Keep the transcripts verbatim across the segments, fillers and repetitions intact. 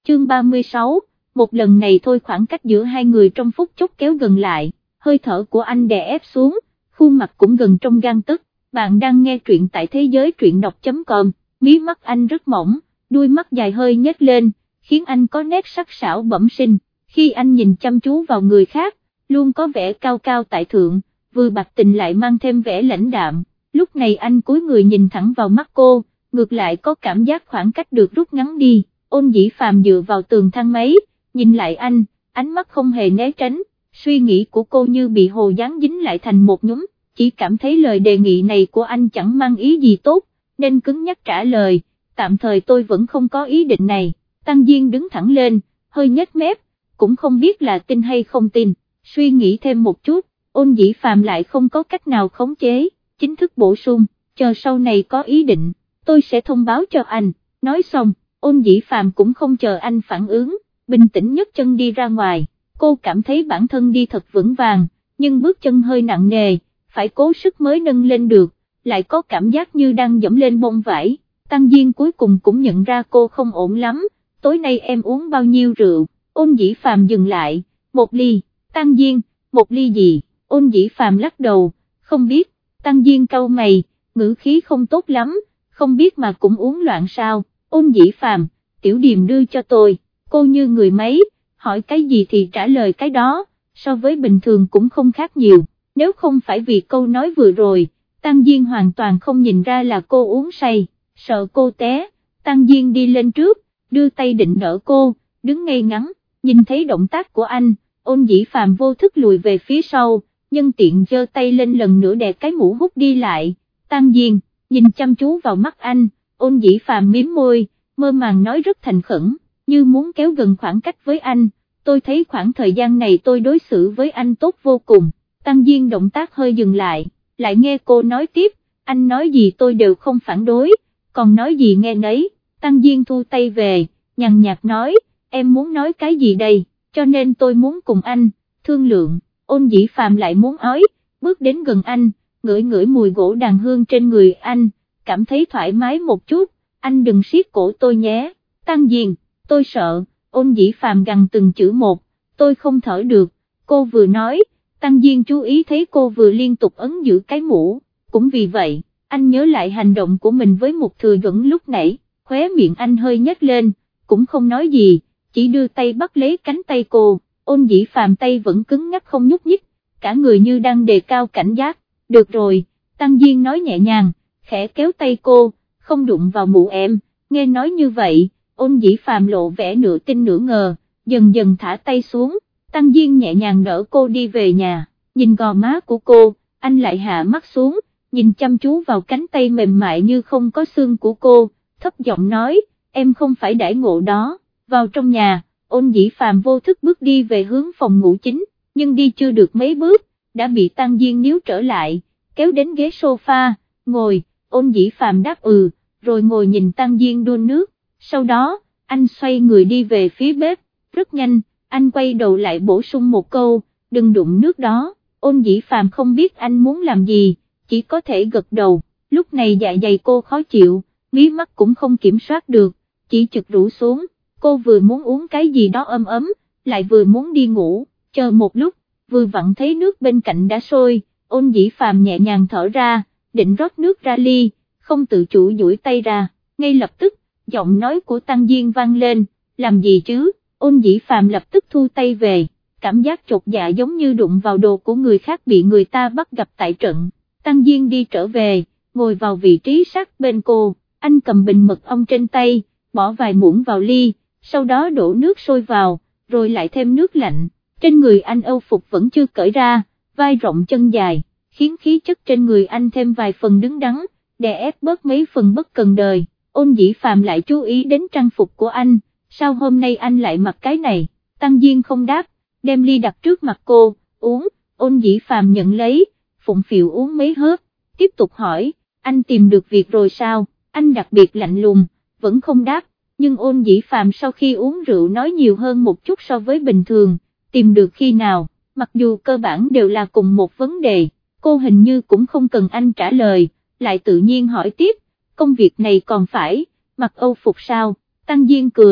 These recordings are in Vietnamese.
chương ba mươi sáu, một lần này thôi khoảng cách giữa hai người trong phút chốc kéo gần lại, hơi thở của anh đè ép xuống, khuôn mặt cũng gần trong gang tấc. Bạn đang nghe truyện tại thế giới truyện đọc chấm com, mí mắt anh rất mỏng, đuôi mắt dài hơi nhếch lên, khiến anh có nét sắc sảo bẩm sinh, khi anh nhìn chăm chú vào người khác, luôn có vẻ cao cao tại thượng, vừa bạc tình lại mang thêm vẻ lãnh đạm, lúc này anh cúi người nhìn thẳng vào mắt cô, ngược lại có cảm giác khoảng cách được rút ngắn đi. Ôn Dĩ Phàm dựa vào tường thang máy, nhìn lại anh, ánh mắt không hề né tránh, suy nghĩ của cô như bị hồ dán dính lại thành một nhúm, chỉ cảm thấy lời đề nghị này của anh chẳng mang ý gì tốt, nên cứng nhắc trả lời, tạm thời tôi vẫn không có ý định này. Tăng Diên đứng thẳng lên, hơi nhếch mép, cũng không biết là tin hay không tin, suy nghĩ thêm một chút, Ôn Dĩ Phàm lại không có cách nào khống chế, chính thức bổ sung, chờ sau này có ý định, tôi sẽ thông báo cho anh. Nói xong, Ôn Dĩ Phàm cũng không chờ anh phản ứng, bình tĩnh nhấc chân đi ra ngoài, cô cảm thấy bản thân đi thật vững vàng, nhưng bước chân hơi nặng nề, phải cố sức mới nâng lên được, lại có cảm giác như đang dẫm lên bông vải. Tăng Diên cuối cùng cũng nhận ra cô không ổn lắm, tối nay em uống bao nhiêu rượu? Ôn Dĩ Phàm dừng lại, một ly. Tăng Diên, một ly gì? Ôn Dĩ Phàm lắc đầu, không biết. Tăng Diên cau mày, ngữ khí không tốt lắm, không biết mà cũng uống loạn sao? Ôn Dĩ Phàm, Tiểu Điềm đưa cho tôi. Cô như người máy, hỏi cái gì thì trả lời cái đó, so với bình thường cũng không khác nhiều, nếu không phải vì câu nói vừa rồi, Tăng Diên hoàn toàn không nhìn ra là cô uống say, sợ cô té, Tăng Diên đi lên trước, đưa tay định đỡ cô, đứng ngay ngắn, nhìn thấy động tác của anh, Ôn Dĩ Phàm vô thức lùi về phía sau, nhân tiện giơ tay lên lần nữa đè cái mũ hút đi lại. Tăng Diên, nhìn chăm chú vào mắt anh, Ôn Dĩ Phàm mím môi, mơ màng nói rất thành khẩn, như muốn kéo gần khoảng cách với anh, tôi thấy khoảng thời gian này tôi đối xử với anh tốt vô cùng. Tăng Diên động tác hơi dừng lại, lại nghe cô nói tiếp, anh nói gì tôi đều không phản đối, còn nói gì nghe nấy. Tăng Diên thu tay về, nhàn nhạt nói, em muốn nói cái gì đây, cho nên tôi muốn cùng anh, thương lượng. Ôn Dĩ Phàm lại muốn ói, bước đến gần anh, ngửi ngửi mùi gỗ đàn hương trên người anh, cảm thấy thoải mái một chút, anh đừng siết cổ tôi nhé. Tăng Diên, tôi sợ. Ôn Dĩ Phàm gằn từng chữ một, tôi không thở được. Cô vừa nói, Tăng Diên chú ý thấy cô vừa liên tục ấn giữ cái mũ, cũng vì vậy, anh nhớ lại hành động của mình với Mục Thừa Duẩn lúc nãy, khóe miệng anh hơi nhếch lên, cũng không nói gì, chỉ đưa tay bắt lấy cánh tay cô. Ôn Dĩ Phàm tay vẫn cứng nhắc không nhúc nhích, cả người như đang đề cao cảnh giác. Được rồi, Tăng Diên nói nhẹ nhàng, khẽ kéo tay cô, không đụng vào mũ em. Nghe nói như vậy, Ôn Dĩ Phàm lộ vẻ nửa tin nửa ngờ, dần dần thả tay xuống. Tăng Diên nhẹ nhàng đỡ cô đi về nhà, nhìn gò má của cô, anh lại hạ mắt xuống, nhìn chăm chú vào cánh tay mềm mại như không có xương của cô, thấp giọng nói, em không phải đãi ngộ đó. Vào trong nhà, Ôn Dĩ Phàm vô thức bước đi về hướng phòng ngủ chính, nhưng đi chưa được mấy bước, đã bị Tăng Diên níu trở lại, kéo đến ghế sofa, ngồi. Ôn Dĩ Phàm đáp ừ, rồi ngồi nhìn Tăng Diên đun nước, sau đó, anh xoay người đi về phía bếp, rất nhanh, anh quay đầu lại bổ sung một câu, đừng đụng nước đó. Ôn Dĩ Phàm không biết anh muốn làm gì, chỉ có thể gật đầu. Lúc này dạ dày cô khó chịu, mí mắt cũng không kiểm soát được, chỉ chực rũ xuống, cô vừa muốn uống cái gì đó ấm ấm, lại vừa muốn đi ngủ. Chờ một lúc, vừa vặn thấy nước bên cạnh đã sôi, Ôn Dĩ Phàm nhẹ nhàng thở ra, định rót nước ra ly, không tự chủ duỗi tay ra, ngay lập tức, giọng nói của Tăng Diên vang lên, làm gì chứ? Ôn Dĩ Phàm lập tức thu tay về, cảm giác chột dạ giống như đụng vào đồ của người khác bị người ta bắt gặp tại trận. Tăng Diên đi trở về, ngồi vào vị trí sát bên cô, anh cầm bình mật ong trên tay, bỏ vài muỗng vào ly, sau đó đổ nước sôi vào, rồi lại thêm nước lạnh. Trên người anh âu phục vẫn chưa cởi ra, vai rộng chân dài, khiến khí chất trên người anh thêm vài phần đứng đắn, đè ép bớt mấy phần bất cần đời. Ôn Dĩ Phàm lại chú ý đến trang phục của anh, sao hôm nay anh lại mặc cái này? Tăng Diên không đáp, đem ly đặt trước mặt cô, uống. Ôn Dĩ Phàm nhận lấy, phụng phịu uống mấy hớp, tiếp tục hỏi, anh tìm được việc rồi sao? Anh đặc biệt lạnh lùng, vẫn không đáp, nhưng Ôn Dĩ Phàm sau khi uống rượu nói nhiều hơn một chút so với bình thường, tìm được khi nào, mặc dù cơ bản đều là cùng một vấn đề, cô hình như cũng không cần anh trả lời, lại tự nhiên hỏi tiếp, công việc này còn phải mặc âu phục sao? Tăng Diên cười,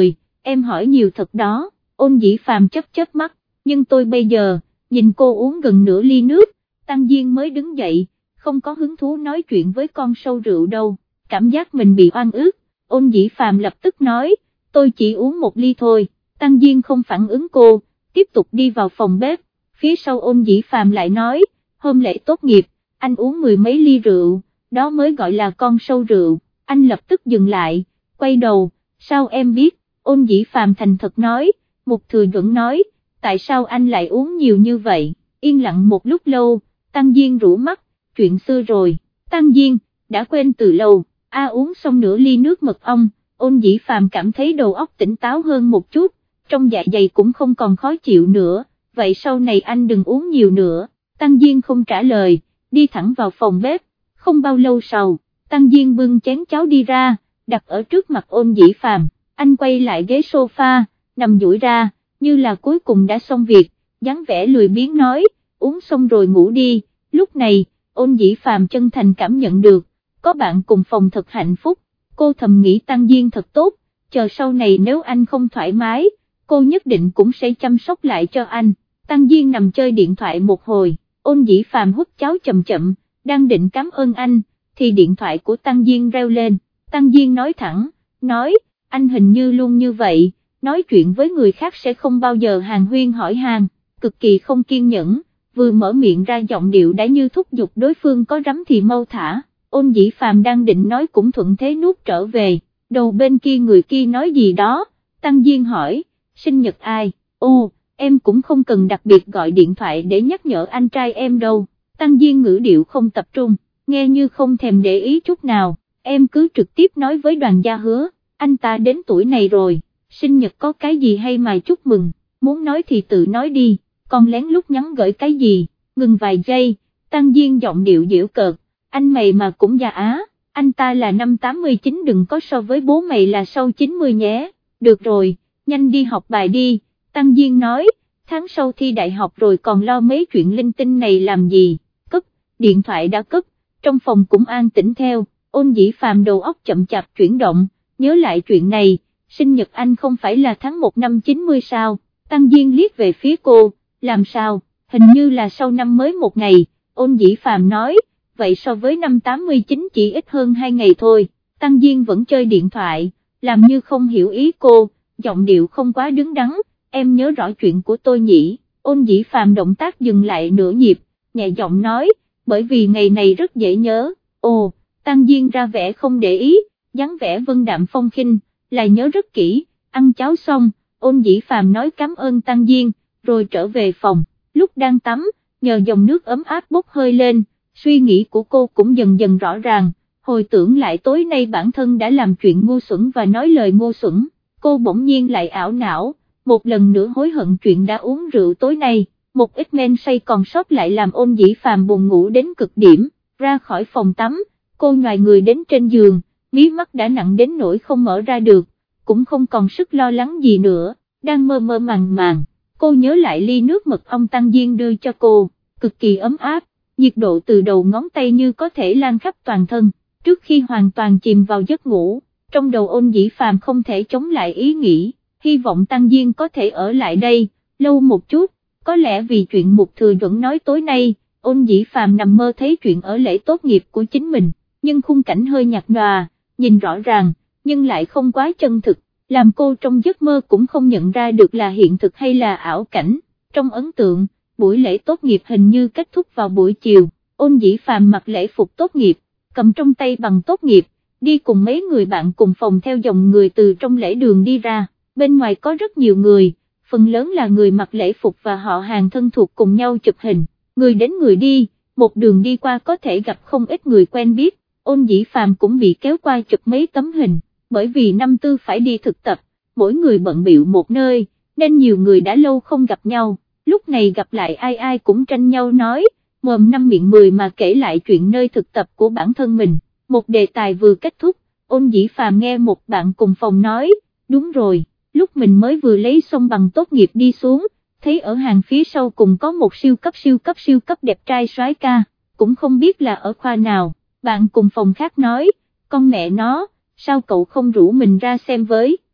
em hỏi nhiều thật đó, Ôn Dĩ Phàm chớp chớp mắt, nhưng tôi bây giờ, nhìn cô uống gần nửa ly nước, Tăng Diên mới đứng dậy, không có hứng thú nói chuyện với con sâu rượu đâu, cảm giác mình bị oan ức, Ôn Dĩ Phàm lập tức nói, tôi chỉ uống một ly thôi, Tăng Diên không phản ứng cô, tiếp tục đi vào phòng bếp, phía sau Ôn Dĩ Phàm lại nói, hôm lễ tốt nghiệp, anh uống mười mấy ly rượu, đó mới gọi là con sâu rượu, anh lập tức dừng lại, quay đầu, sao em biết, Ôn Dĩ Phàm thành thật nói, Mục Thừa Duẩn nói, tại sao anh lại uống nhiều như vậy, yên lặng một lúc lâu, Tăng Diên rũ mắt, chuyện xưa rồi, Tăng Diên, đã quên từ lâu, a uống xong nửa ly nước mật ong, Ôn Dĩ Phàm cảm thấy đầu óc tỉnh táo hơn một chút, trong dạ dày cũng không còn khó chịu nữa, vậy sau này anh đừng uống nhiều nữa, Tăng Diên không trả lời, đi thẳng vào phòng bếp, không bao lâu sau, Tăng Diên bưng chén cháo đi ra, đặt ở trước mặt Ôn Dĩ Phàm, anh quay lại ghế sofa, nằm duỗi ra, như là cuối cùng đã xong việc, dáng vẻ lười biếng nói, uống xong rồi ngủ đi, lúc này, Ôn Dĩ Phàm chân thành cảm nhận được, có bạn cùng phòng thật hạnh phúc, cô thầm nghĩ Tăng Diên thật tốt, chờ sau này nếu anh không thoải mái, cô nhất định cũng sẽ chăm sóc lại cho anh. Tăng Diên nằm chơi điện thoại một hồi, Ôn Dĩ Phàm hút cháo chậm chậm, đang định cảm ơn anh, thì điện thoại của Tăng Diên reo lên, Tăng Diên nói thẳng, nói, anh hình như luôn như vậy, nói chuyện với người khác sẽ không bao giờ hàn huyên hỏi han, cực kỳ không kiên nhẫn, vừa mở miệng ra giọng điệu đã như thúc giục đối phương có rắm thì mau thả, Ôn Dĩ Phàm đang định nói cũng thuận thế nuốt trở về, đầu bên kia người kia nói gì đó, Tăng Diên hỏi, sinh nhật ai, ô, em cũng không cần đặc biệt gọi điện thoại để nhắc nhở anh trai em đâu, Tăng Diên ngữ điệu không tập trung, nghe như không thèm để ý chút nào, em cứ trực tiếp nói với Đoàn Gia Hứa, anh ta đến tuổi này rồi, sinh nhật có cái gì hay mà chúc mừng, muốn nói thì tự nói đi, còn lén lút nhắn gửi cái gì, ngừng vài giây, Tăng Diên giọng điệu giễu cợt, anh mày mà cũng già á, anh ta là năm tám mươi chín đừng có so với bố mày là sau chín mươi nhé, được rồi, nhanh đi học bài đi, Tăng Diên nói, tháng sau thi đại học rồi còn lo mấy chuyện linh tinh này làm gì, cất, điện thoại đã cất, trong phòng cũng an tĩnh theo, Ôn Dĩ Phàm đầu óc chậm chạp chuyển động, nhớ lại chuyện này, sinh nhật anh không phải là tháng một năm chín mươi sao, Tăng Diên liếc về phía cô, làm sao, hình như là sau năm mới một ngày, Ôn Dĩ Phàm nói, vậy so với năm tám mươi chín chỉ ít hơn hai ngày thôi, Tăng Diên vẫn chơi điện thoại, làm như không hiểu ý cô, giọng điệu không quá đứng đắn, em nhớ rõ chuyện của tôi nhỉ, Ôn Dĩ Phàm động tác dừng lại nửa nhịp, nhẹ giọng nói, bởi vì ngày này rất dễ nhớ, ồ, Tăng Diên ra vẻ không để ý, dáng vẻ vân đạm phong khinh, là nhớ rất kỹ, ăn cháo xong, Ôn Dĩ Phàm nói cảm ơn Tăng Diên, rồi trở về phòng, lúc đang tắm, nhờ dòng nước ấm áp bốc hơi lên, suy nghĩ của cô cũng dần dần rõ ràng, hồi tưởng lại tối nay bản thân đã làm chuyện ngu xuẩn và nói lời ngu xuẩn, cô bỗng nhiên lại ảo não, một lần nữa hối hận chuyện đã uống rượu tối nay, một ít men say còn sót lại làm Ôn Dĩ Phàm buồn ngủ đến cực điểm, ra khỏi phòng tắm, cô nhòi người đến trên giường, mí mắt đã nặng đến nỗi không mở ra được, cũng không còn sức lo lắng gì nữa, đang mơ mơ màng màng, cô nhớ lại ly nước mật ong Tăng Diên đưa cho cô, cực kỳ ấm áp, nhiệt độ từ đầu ngón tay như có thể lan khắp toàn thân, trước khi hoàn toàn chìm vào giấc ngủ, trong đầu Ôn Dĩ Phàm không thể chống lại ý nghĩ, hy vọng Tăng Diên có thể ở lại đây, lâu một chút, có lẽ vì chuyện Mục Thừa Duẩn nói tối nay, Ôn Dĩ Phàm nằm mơ thấy chuyện ở lễ tốt nghiệp của chính mình, nhưng khung cảnh hơi nhạt nhòa, nhìn rõ ràng, nhưng lại không quá chân thực, làm cô trong giấc mơ cũng không nhận ra được là hiện thực hay là ảo cảnh, trong ấn tượng, buổi lễ tốt nghiệp hình như kết thúc vào buổi chiều, Ôn Dĩ Phàm mặc lễ phục tốt nghiệp, cầm trong tay bằng tốt nghiệp, đi cùng mấy người bạn cùng phòng theo dòng người từ trong lễ đường đi ra, bên ngoài có rất nhiều người, phần lớn là người mặc lễ phục và họ hàng thân thuộc cùng nhau chụp hình, người đến người đi, một đường đi qua có thể gặp không ít người quen biết, Ôn Dĩ Phàm cũng bị kéo qua chụp mấy tấm hình, bởi vì năm tư phải đi thực tập, mỗi người bận bịu một nơi, nên nhiều người đã lâu không gặp nhau, lúc này gặp lại ai ai cũng tranh nhau nói, mồm năm miệng mười mà kể lại chuyện nơi thực tập của bản thân mình, một đề tài vừa kết thúc, Ôn Dĩ Phàm nghe một bạn cùng phòng nói, đúng rồi, lúc mình mới vừa lấy xong bằng tốt nghiệp đi xuống, thấy ở hàng phía sau cùng có một siêu cấp siêu cấp siêu cấp đẹp trai soái ca, cũng không biết là ở khoa nào, bạn cùng phòng khác nói, con mẹ nó, sao cậu không rủ mình ra xem với,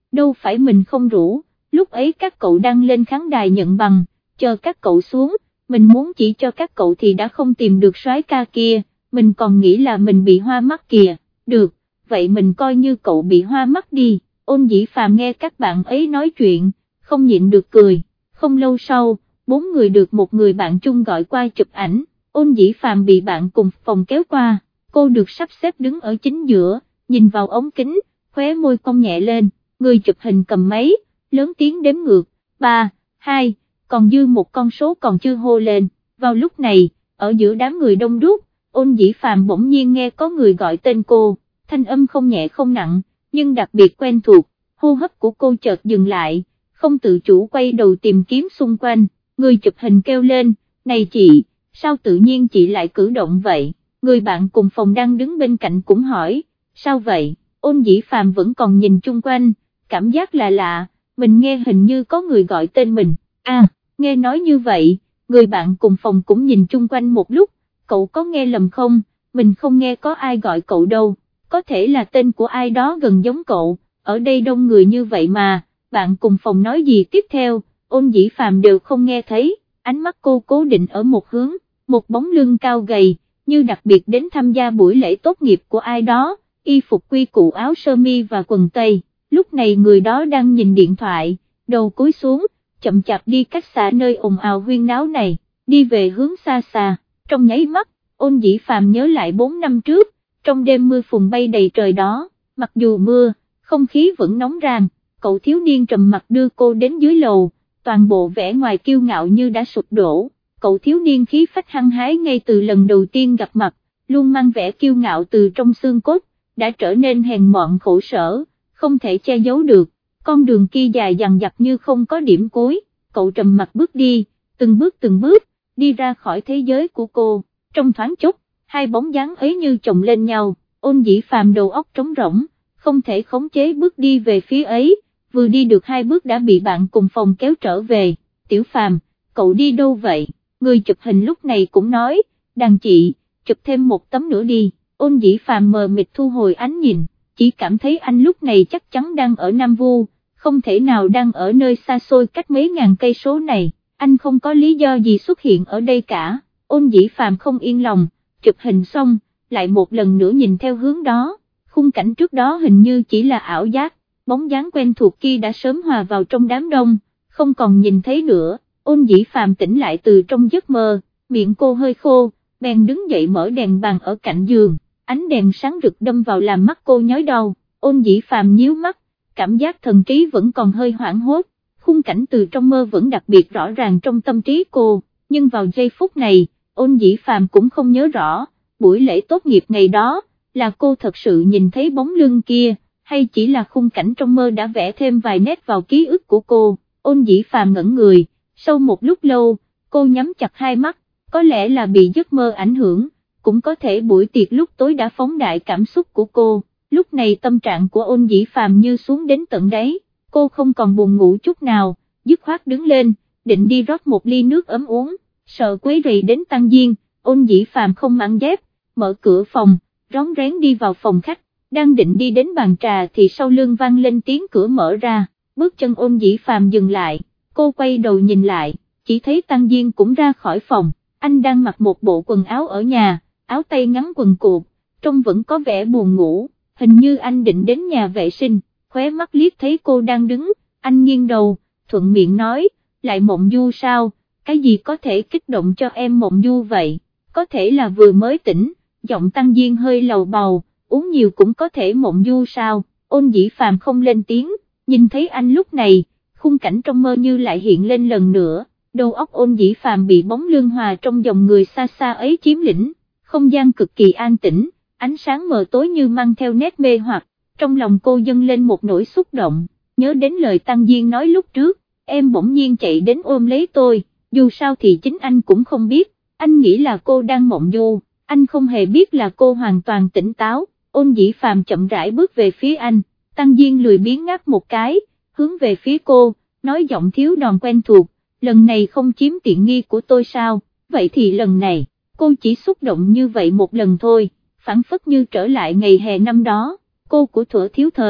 đâu phải mình không rủ, lúc ấy các cậu đang lên khán đài nhận bằng, chờ các cậu xuống, mình muốn chỉ cho các cậu thì đã không tìm được soái ca kia, mình còn nghĩ là mình bị hoa mắt kìa, được, vậy mình coi như cậu bị hoa mắt đi. Ôn Dĩ Phàm nghe các bạn ấy nói chuyện, không nhịn được cười, không lâu sau, bốn người được một người bạn chung gọi qua chụp ảnh, Ôn Dĩ Phàm bị bạn cùng phòng kéo qua, cô được sắp xếp đứng ở chính giữa, nhìn vào ống kính, khóe môi cong nhẹ lên, người chụp hình cầm máy, lớn tiếng đếm ngược, ba, hai, còn dư một con số còn chưa hô lên, vào lúc này, ở giữa đám người đông đúc, Ôn Dĩ Phàm bỗng nhiên nghe có người gọi tên cô, thanh âm không nhẹ không nặng, nhưng đặc biệt quen thuộc, hô hấp của cô chợt dừng lại, không tự chủ quay đầu tìm kiếm xung quanh, người chụp hình kêu lên, này chị, sao tự nhiên chị lại cử động vậy, người bạn cùng phòng đang đứng bên cạnh cũng hỏi, sao vậy, Ôn Dĩ Phàm vẫn còn nhìn chung quanh, cảm giác là lạ, mình nghe hình như có người gọi tên mình, à, nghe nói như vậy, người bạn cùng phòng cũng nhìn chung quanh một lúc, cậu có nghe lầm không, mình không nghe có ai gọi cậu đâu, có thể là tên của ai đó gần giống cậu, ở đây đông người như vậy mà, bạn cùng phòng nói gì tiếp theo, Ôn Dĩ Phàm đều không nghe thấy, ánh mắt cô cố định ở một hướng, một bóng lưng cao gầy, như đặc biệt đến tham gia buổi lễ tốt nghiệp của ai đó, y phục quy củ áo sơ mi và quần tây, lúc này người đó đang nhìn điện thoại, đầu cúi xuống, chậm chạp đi cách xa nơi ồn ào huyên náo này, đi về hướng xa xa, trong nháy mắt, Ôn Dĩ Phàm nhớ lại bốn năm trước, trong đêm mưa phùn bay đầy trời đó, mặc dù mưa, không khí vẫn nóng rang, cậu thiếu niên trầm mặc đưa cô đến dưới lầu, toàn bộ vẻ ngoài kiêu ngạo như đã sụp đổ, cậu thiếu niên khí phách hăng hái ngay từ lần đầu tiên gặp mặt, luôn mang vẻ kiêu ngạo từ trong xương cốt, đã trở nên hèn mọn khổ sở, không thể che giấu được, con đường kia dài dằng dặc như không có điểm cuối, cậu trầm mặc bước đi, từng bước từng bước, đi ra khỏi thế giới của cô, trong thoáng chốc, hai bóng dáng ấy như chồng lên nhau, Ôn Dĩ Phàm đầu óc trống rỗng, không thể khống chế bước đi về phía ấy, vừa đi được hai bước đã bị bạn cùng phòng kéo trở về, Tiểu Phàm, cậu đi đâu vậy, người chụp hình lúc này cũng nói, đàn chị, chụp thêm một tấm nữa đi, Ôn Dĩ Phàm mờ mịt thu hồi ánh nhìn, chỉ cảm thấy anh lúc này chắc chắn đang ở Nam Vu, không thể nào đang ở nơi xa xôi cách mấy ngàn cây số này, anh không có lý do gì xuất hiện ở đây cả, Ôn Dĩ Phàm không yên lòng, chụp hình xong, lại một lần nữa nhìn theo hướng đó, khung cảnh trước đó hình như chỉ là ảo giác, bóng dáng quen thuộc kia đã sớm hòa vào trong đám đông, không còn nhìn thấy nữa, Ôn Dĩ Phàm tỉnh lại từ trong giấc mơ, miệng cô hơi khô, bèn đứng dậy mở đèn bàn ở cạnh giường, ánh đèn sáng rực đâm vào làm mắt cô nhói đau, Ôn Dĩ Phàm nhíu mắt, cảm giác thần trí vẫn còn hơi hoảng hốt, khung cảnh từ trong mơ vẫn đặc biệt rõ ràng trong tâm trí cô, nhưng vào giây phút này, Ôn Dĩ Phàm cũng không nhớ rõ, buổi lễ tốt nghiệp ngày đó, là cô thật sự nhìn thấy bóng lưng kia, hay chỉ là khung cảnh trong mơ đã vẽ thêm vài nét vào ký ức của cô, Ôn Dĩ Phàm ngẩn người, sau một lúc lâu, cô nhắm chặt hai mắt, có lẽ là bị giấc mơ ảnh hưởng, cũng có thể buổi tiệc lúc tối đã phóng đại cảm xúc của cô, lúc này tâm trạng của Ôn Dĩ Phàm như xuống đến tận đáy, cô không còn buồn ngủ chút nào, dứt khoát đứng lên, định đi rót một ly nước ấm uống, sợ quấy rầy đến Tăng Diên, Ôn Dĩ Phàm không mang dép, mở cửa phòng, rón rén đi vào phòng khách, đang định đi đến bàn trà thì sau lưng vang lên tiếng cửa mở ra, bước chân Ôn Dĩ Phàm dừng lại, cô quay đầu nhìn lại, chỉ thấy Tăng Diên cũng ra khỏi phòng, anh đang mặc một bộ quần áo ở nhà, áo tay ngắn quần cụt, trông vẫn có vẻ buồn ngủ, hình như anh định đến nhà vệ sinh, khóe mắt liếc thấy cô đang đứng, anh nghiêng đầu, thuận miệng nói, lại mộng du sao, cái gì có thể kích động cho em mộng du vậy, có thể là vừa mới tỉnh, giọng Tăng Diên hơi lầu bầu, uống nhiều cũng có thể mộng du sao, Ôn Dĩ Phàm không lên tiếng, nhìn thấy anh lúc này, khung cảnh trong mơ như lại hiện lên lần nữa, đầu óc Ôn Dĩ Phàm bị bóng lưng hòa trong dòng người xa xa ấy chiếm lĩnh, không gian cực kỳ an tĩnh, ánh sáng mờ tối như mang theo nét mê hoặc, trong lòng cô dâng lên một nỗi xúc động, nhớ đến lời Tăng Diên nói lúc trước, em bỗng nhiên chạy đến ôm lấy tôi, dù sao thì chính anh cũng không biết, anh nghĩ là cô đang mộng du, anh không hề biết là cô hoàn toàn tỉnh táo, Ôn Dĩ Phàm chậm rãi bước về phía anh, Tăng Diên lười biếng ngáp một cái, hướng về phía cô, nói giọng thiếu đòn quen thuộc, lần này không chiếm tiện nghi của tôi sao, vậy thì lần này, cô chỉ xúc động như vậy một lần thôi, phảng phất như trở lại ngày hè năm đó, cô của thuở thiếu thời,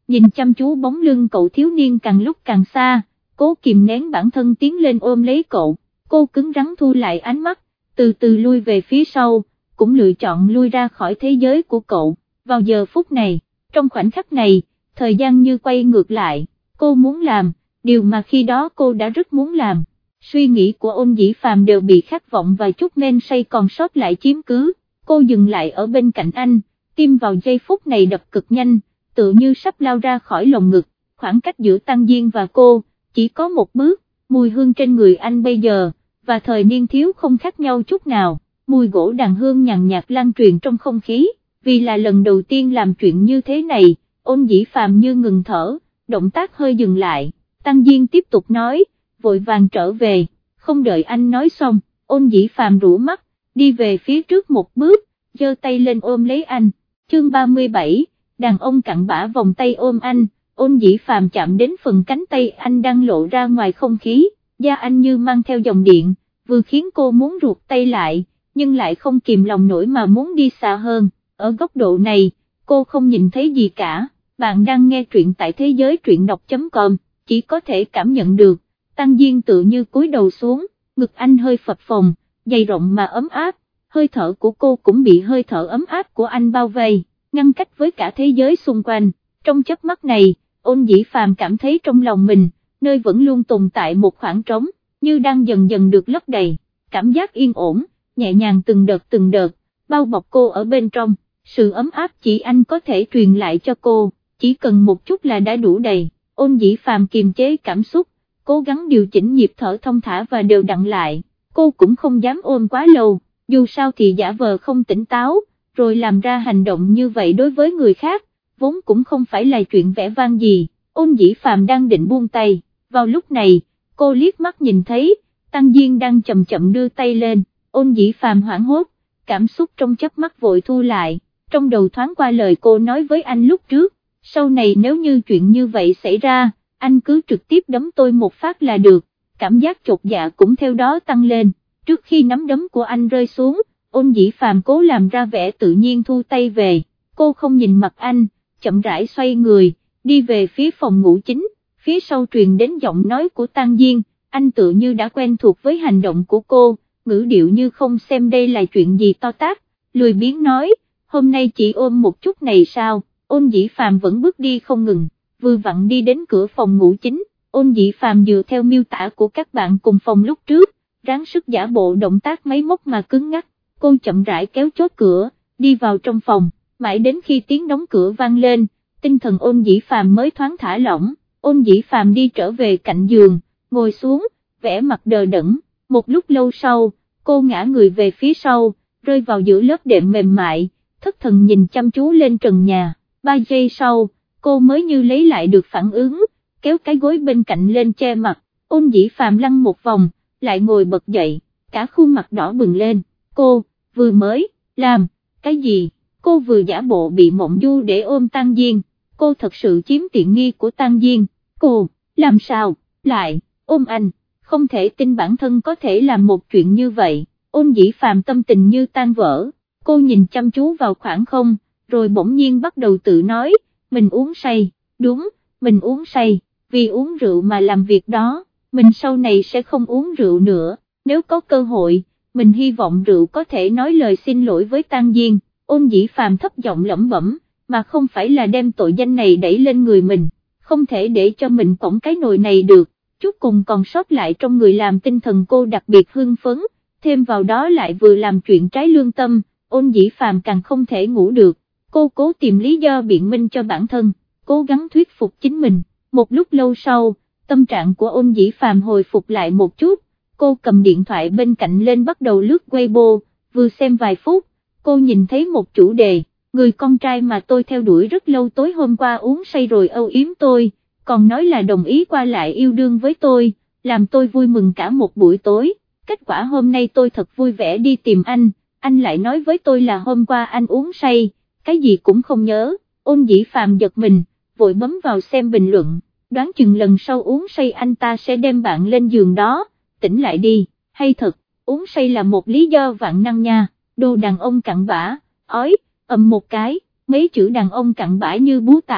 nhìn chăm chú bóng lưng cậu thiếu niên càng lúc càng xa, cố kìm nén bản thân tiến lên ôm lấy cậu, cô cứng rắn thu lại ánh mắt, từ từ lui về phía sau, cũng lựa chọn lui ra khỏi thế giới của cậu. Vào giờ phút này, trong khoảnh khắc này, thời gian như quay ngược lại, cô muốn làm, điều mà khi đó cô đã rất muốn làm. Suy nghĩ của Ôn Dĩ Phàm đều bị khát vọng và chút men say còn sót lại chiếm cứ, cô dừng lại ở bên cạnh anh, tim vào giây phút này đập cực nhanh, tự như sắp lao ra khỏi lồng ngực, khoảng cách giữa Tăng Diên và cô, chỉ có một bước, mùi hương trên người anh bây giờ, và thời niên thiếu không khác nhau chút nào, mùi gỗ đàn hương nhàn nhạt lan truyền trong không khí, vì là lần đầu tiên làm chuyện như thế này, Ôn Dĩ Phàm như ngừng thở, động tác hơi dừng lại, Tăng Diên tiếp tục nói, vội vàng trở về, không đợi anh nói xong, Ôn Dĩ Phàm rũ mắt, đi về phía trước một bước, giơ tay lên ôm lấy anh, chương ba mươi bảy, đàn ông cặn bã vòng tay ôm anh, Ôn Dĩ Phàm chạm đến phần cánh tay anh đang lộ ra ngoài không khí, da anh như mang theo dòng điện, vừa khiến cô muốn ruột tay lại, nhưng lại không kìm lòng nổi mà muốn đi xa hơn, ở góc độ này, cô không nhìn thấy gì cả, bạn đang nghe truyện tại thế giới truyện đọc chấm com, chỉ có thể cảm nhận được, Tăng Diên tự như cúi đầu xuống, ngực anh hơi phập phồng, dày rộng mà ấm áp, hơi thở của cô cũng bị hơi thở ấm áp của anh bao vây, ngăn cách với cả thế giới xung quanh, trong chớp mắt này, Ôn Dĩ Phàm cảm thấy trong lòng mình, nơi vẫn luôn tồn tại một khoảng trống, như đang dần dần được lấp đầy, cảm giác yên ổn, nhẹ nhàng từng đợt từng đợt, bao bọc cô ở bên trong, sự ấm áp chỉ anh có thể truyền lại cho cô, chỉ cần một chút là đã đủ đầy, Ôn Dĩ Phàm kiềm chế cảm xúc, cố gắng điều chỉnh nhịp thở thông thả và đều đặn lại, cô cũng không dám ôm quá lâu, dù sao thì giả vờ không tỉnh táo, rồi làm ra hành động như vậy đối với người khác, vốn cũng không phải là chuyện vẻ vang gì, Ôn Dĩ Phàm đang định buông tay, vào lúc này, cô liếc mắt nhìn thấy, Tăng Diên đang chậm chậm đưa tay lên, Ôn Dĩ Phàm hoảng hốt, cảm xúc trong chớp mắt vội thu lại, trong đầu thoáng qua lời cô nói với anh lúc trước, sau này nếu như chuyện như vậy xảy ra, anh cứ trực tiếp đấm tôi một phát là được, cảm giác chột dạ cũng theo đó tăng lên, trước khi nắm đấm của anh rơi xuống, Ôn Dĩ Phàm cố làm ra vẻ tự nhiên thu tay về, cô không nhìn mặt anh, chậm rãi xoay người, đi về phía phòng ngủ chính, phía sau truyền đến giọng nói của Tăng Diên, anh tự như đã quen thuộc với hành động của cô, ngữ điệu như không xem đây là chuyện gì to tát, lười biếng nói, hôm nay chỉ ôm một chút này sao, Ôn Dĩ Phàm vẫn bước đi không ngừng, vừa vặn đi đến cửa phòng ngủ chính, Ôn Dĩ Phàm dựa theo miêu tả của các bạn cùng phòng lúc trước, ráng sức giả bộ động tác máy móc mà cứng ngắc, cô chậm rãi kéo chốt cửa, đi vào trong phòng, mãi đến khi tiếng đóng cửa vang lên, tinh thần Ôn Dĩ Phàm mới thoáng thả lỏng, Ôn Dĩ Phàm đi trở về cạnh giường, ngồi xuống, vẻ mặt đờ đẫn, một lúc lâu sau, cô ngã người về phía sau, rơi vào giữa lớp đệm mềm mại, thất thần nhìn chăm chú lên trần nhà, ba giây sau, cô mới như lấy lại được phản ứng, kéo cái gối bên cạnh lên che mặt, Ôn Dĩ Phàm lăn một vòng, lại ngồi bật dậy, cả khuôn mặt đỏ bừng lên, cô, vừa mới, làm, cái gì, cô vừa giả bộ bị mộng du để ôm Tăng Diên, cô thật sự chiếm tiện nghi của Tăng Diên, cô, làm sao, lại, ôm anh, không thể tin bản thân có thể làm một chuyện như vậy, Ôn Dĩ Phàm tâm tình như tan vỡ, cô nhìn chăm chú vào khoảng không, rồi bỗng nhiên bắt đầu tự nói, mình uống say, đúng, mình uống say, vì uống rượu mà làm việc đó, mình sau này sẽ không uống rượu nữa, nếu có cơ hội, mình hy vọng rượu có thể nói lời xin lỗi với Tăng Diên, Ôn Dĩ Phàm thấp giọng lẩm bẩm, mà không phải là đem tội danh này đẩy lên người mình, không thể để cho mình cõng cái nồi này được, chút cùng còn sót lại trong người làm tinh thần cô đặc biệt hưng phấn, thêm vào đó lại vừa làm chuyện trái lương tâm, Ôn Dĩ Phàm càng không thể ngủ được, cô cố tìm lý do biện minh cho bản thân, cố gắng thuyết phục chính mình, một lúc lâu sau, tâm trạng của Ôn Dĩ Phàm hồi phục lại một chút, cô cầm điện thoại bên cạnh lên bắt đầu lướt Weibo, vừa xem vài phút, cô nhìn thấy một chủ đề, người con trai mà tôi theo đuổi rất lâu tối hôm qua uống say rồi âu yếm tôi, còn nói là đồng ý qua lại yêu đương với tôi, làm tôi vui mừng cả một buổi tối, kết quả hôm nay tôi thật vui vẻ đi tìm anh, anh lại nói với tôi là hôm qua anh uống say, cái gì cũng không nhớ, Ôn Dĩ Phàm giật mình, vội bấm vào xem bình luận, đoán chừng lần sau uống say anh ta sẽ đem bạn lên giường đó, tỉnh lại đi, hay thật, uống say là một lý do vạn năng nha, đồ đàn ông cặn bã, ói, ầm một cái, mấy chữ đàn ông cặn bã như búa tạ,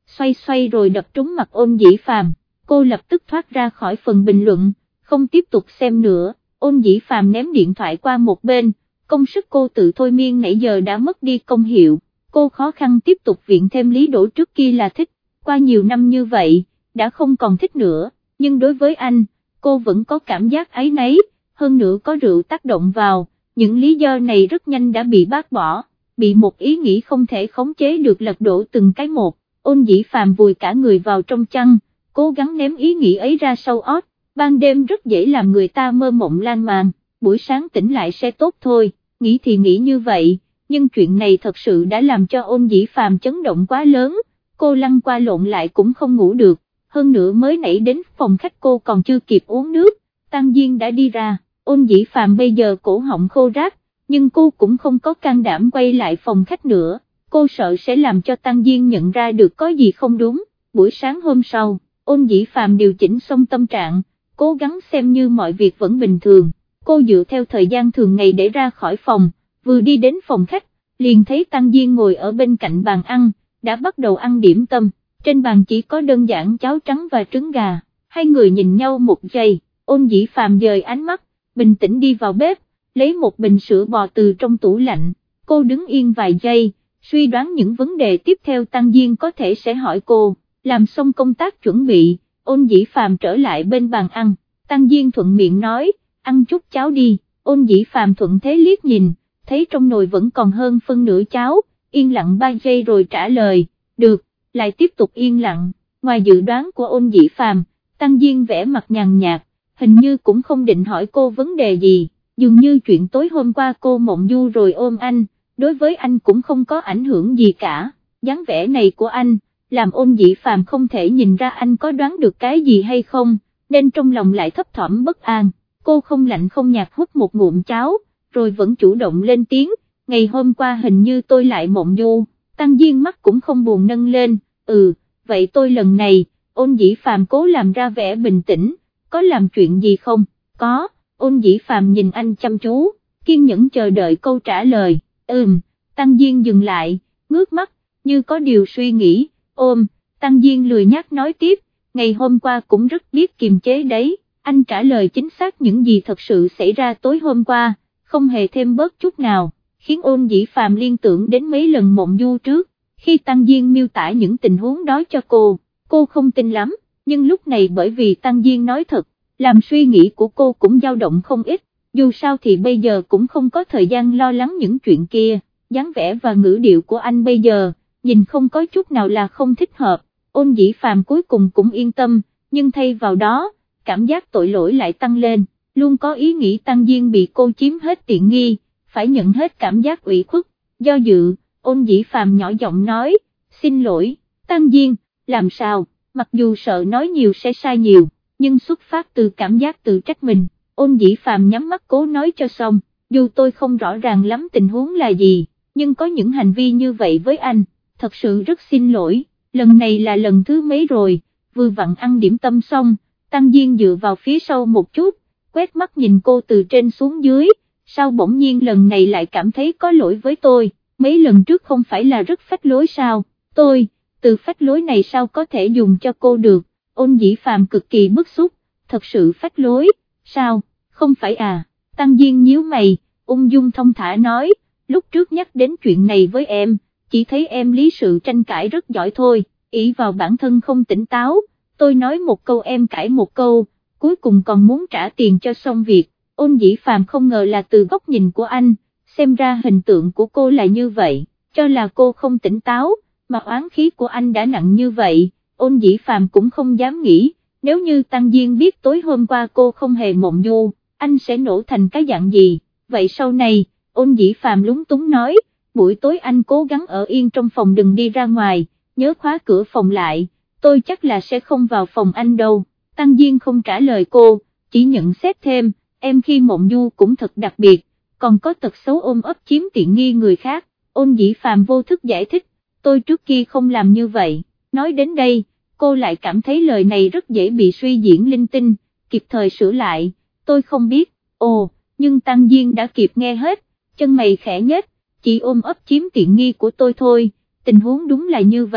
xoay xoay rồi đập trúng mặt Ôn Dĩ Phàm. Cô lập tức thoát ra khỏi phần bình luận, không tiếp tục xem nữa. Ôn Dĩ Phàm ném điện thoại qua một bên, công sức cô tự thôi miên nãy giờ đã mất đi công hiệu, cô khó khăn tiếp tục viện thêm lý đổ trước kia là thích, qua nhiều năm như vậy, đã không còn thích nữa, nhưng đối với anh, cô vẫn có cảm giác áy náy, hơn nữa có rượu tác động vào, những lý do này rất nhanh đã bị bác bỏ, bị một ý nghĩ không thể khống chế được lật đổ từng cái một. Ôn Dĩ Phàm vùi cả người vào trong chăn, cố gắng ném ý nghĩ ấy ra sau ót, ban đêm rất dễ làm người ta mơ mộng lan man, buổi sáng tỉnh lại sẽ tốt thôi, nghĩ thì nghĩ như vậy, nhưng chuyện này thật sự đã làm cho Ôn Dĩ Phàm chấn động quá lớn, cô lăn qua lộn lại cũng không ngủ được, hơn nữa mới nãy đến phòng khách cô còn chưa kịp uống nước, Tăng Diên đã đi ra, Ôn Dĩ Phàm bây giờ cổ họng khô ráp, nhưng cô cũng không có can đảm quay lại phòng khách nữa, cô sợ sẽ làm cho Tăng Diên nhận ra được có gì không đúng. Buổi sáng hôm sau, Ôn Dĩ Phàm điều chỉnh xong tâm trạng, cố gắng xem như mọi việc vẫn bình thường, cô dựa theo thời gian thường ngày để ra khỏi phòng, vừa đi đến phòng khách, liền thấy Tăng Diên ngồi ở bên cạnh bàn ăn, đã bắt đầu ăn điểm tâm, trên bàn chỉ có đơn giản cháo trắng và trứng gà, hai người nhìn nhau một giây, Ôn Dĩ Phàm dời ánh mắt, bình tĩnh đi vào bếp, lấy một bình sữa bò từ trong tủ lạnh, cô đứng yên vài giây, suy đoán những vấn đề tiếp theo Tăng Diên có thể sẽ hỏi cô, làm xong công tác chuẩn bị, Ôn Dĩ Phàm trở lại bên bàn ăn, Tăng Diên thuận miệng nói, ăn chút cháo đi, Ôn Dĩ Phàm thuận thế liếc nhìn, thấy trong nồi vẫn còn hơn phân nửa cháo, yên lặng ba giây rồi trả lời, được, lại tiếp tục yên lặng, ngoài dự đoán của Ôn Dĩ Phàm, Tăng Diên vẻ mặt nhàn nhạt, hình như cũng không định hỏi cô vấn đề gì, dường như chuyện tối hôm qua cô mộng du rồi ôm anh, đối với anh cũng không có ảnh hưởng gì cả, dáng vẻ này của anh, làm Ôn Dĩ Phàm không thể nhìn ra anh có đoán được cái gì hay không, nên trong lòng lại thấp thỏm bất an, cô không lạnh không nhạt hút một ngụm cháo, rồi vẫn chủ động lên tiếng, ngày hôm qua hình như tôi lại mộng du, Tăng Diên mắt cũng không buồn nâng lên, ừ, vậy tôi lần này, Ôn Dĩ Phàm cố làm ra vẻ bình tĩnh, có làm chuyện gì không, có, Ôn Dĩ Phàm nhìn anh chăm chú, kiên nhẫn chờ đợi câu trả lời, ừm, Tăng Diên dừng lại, ngước mắt, như có điều suy nghĩ, ôm, Tăng Diên lười nhác nói tiếp, ngày hôm qua cũng rất biết kiềm chế đấy, anh trả lời chính xác những gì thật sự xảy ra tối hôm qua, không hề thêm bớt chút nào, khiến Ôn Dĩ Phàm liên tưởng đến mấy lần mộng du trước, khi Tăng Diên miêu tả những tình huống đó cho cô, cô không tin lắm, nhưng lúc này bởi vì Tăng Diên nói thật, làm suy nghĩ của cô cũng dao động không ít, dù sao thì bây giờ cũng không có thời gian lo lắng những chuyện kia, dáng vẻ và ngữ điệu của anh bây giờ, nhìn không có chút nào là không thích hợp, Ôn Dĩ Phàm cuối cùng cũng yên tâm, nhưng thay vào đó, cảm giác tội lỗi lại tăng lên, luôn có ý nghĩ Tăng Diên bị cô chiếm hết tiện nghi, phải nhận hết cảm giác ủy khuất, do dự, Ôn Dĩ Phàm nhỏ giọng nói, xin lỗi, Tăng Diên, làm sao, mặc dù sợ nói nhiều sẽ sai nhiều, nhưng xuất phát từ cảm giác tự trách mình, Ôn Dĩ Phàm nhắm mắt cố nói cho xong, dù tôi không rõ ràng lắm tình huống là gì, nhưng có những hành vi như vậy với anh, thật sự rất xin lỗi, lần này là lần thứ mấy rồi, vừa vặn ăn điểm tâm xong, Tăng Diên dựa vào phía sau một chút, quét mắt nhìn cô từ trên xuống dưới, sao bỗng nhiên lần này lại cảm thấy có lỗi với tôi, mấy lần trước không phải là rất phách lối sao, tôi, từ phách lối này sao có thể dùng cho cô được, Ôn Dĩ Phàm cực kỳ bức xúc, thật sự phách lối, sao, không phải à, Tăng Diên nhíu mày, ung dung thông thả nói, lúc trước nhắc đến chuyện này với em, chỉ thấy em lý sự tranh cãi rất giỏi thôi, ỷ vào bản thân không tỉnh táo, tôi nói một câu em cãi một câu, cuối cùng còn muốn trả tiền cho xong việc, Ôn Dĩ Phàm không ngờ là từ góc nhìn của anh, xem ra hình tượng của cô là như vậy, cho là cô không tỉnh táo, mà oán khí của anh đã nặng như vậy, Ôn Dĩ Phàm cũng không dám nghĩ, nếu như Tăng Diên biết tối hôm qua cô không hề mộng du, anh sẽ nổ thành cái dạng gì, vậy sau này, Ôn Dĩ Phàm lúng túng nói, buổi tối anh cố gắng ở yên trong phòng đừng đi ra ngoài, nhớ khóa cửa phòng lại, tôi chắc là sẽ không vào phòng anh đâu, Tăng Diên không trả lời cô, chỉ nhận xét thêm, em khi mộng du cũng thật đặc biệt, còn có tật xấu ôm ấp chiếm tiện nghi người khác, Ôn Dĩ Phàm vô thức giải thích, tôi trước kia không làm như vậy, nói đến đây, cô lại cảm thấy lời này rất dễ bị suy diễn linh tinh, kịp thời sửa lại, tôi không biết, ồ, nhưng Tăng Diên đã kịp nghe hết, chân mày khẽ nhếch, chỉ ôm ấp chiếm tiện nghi của tôi thôi, tình huống đúng là như vậy,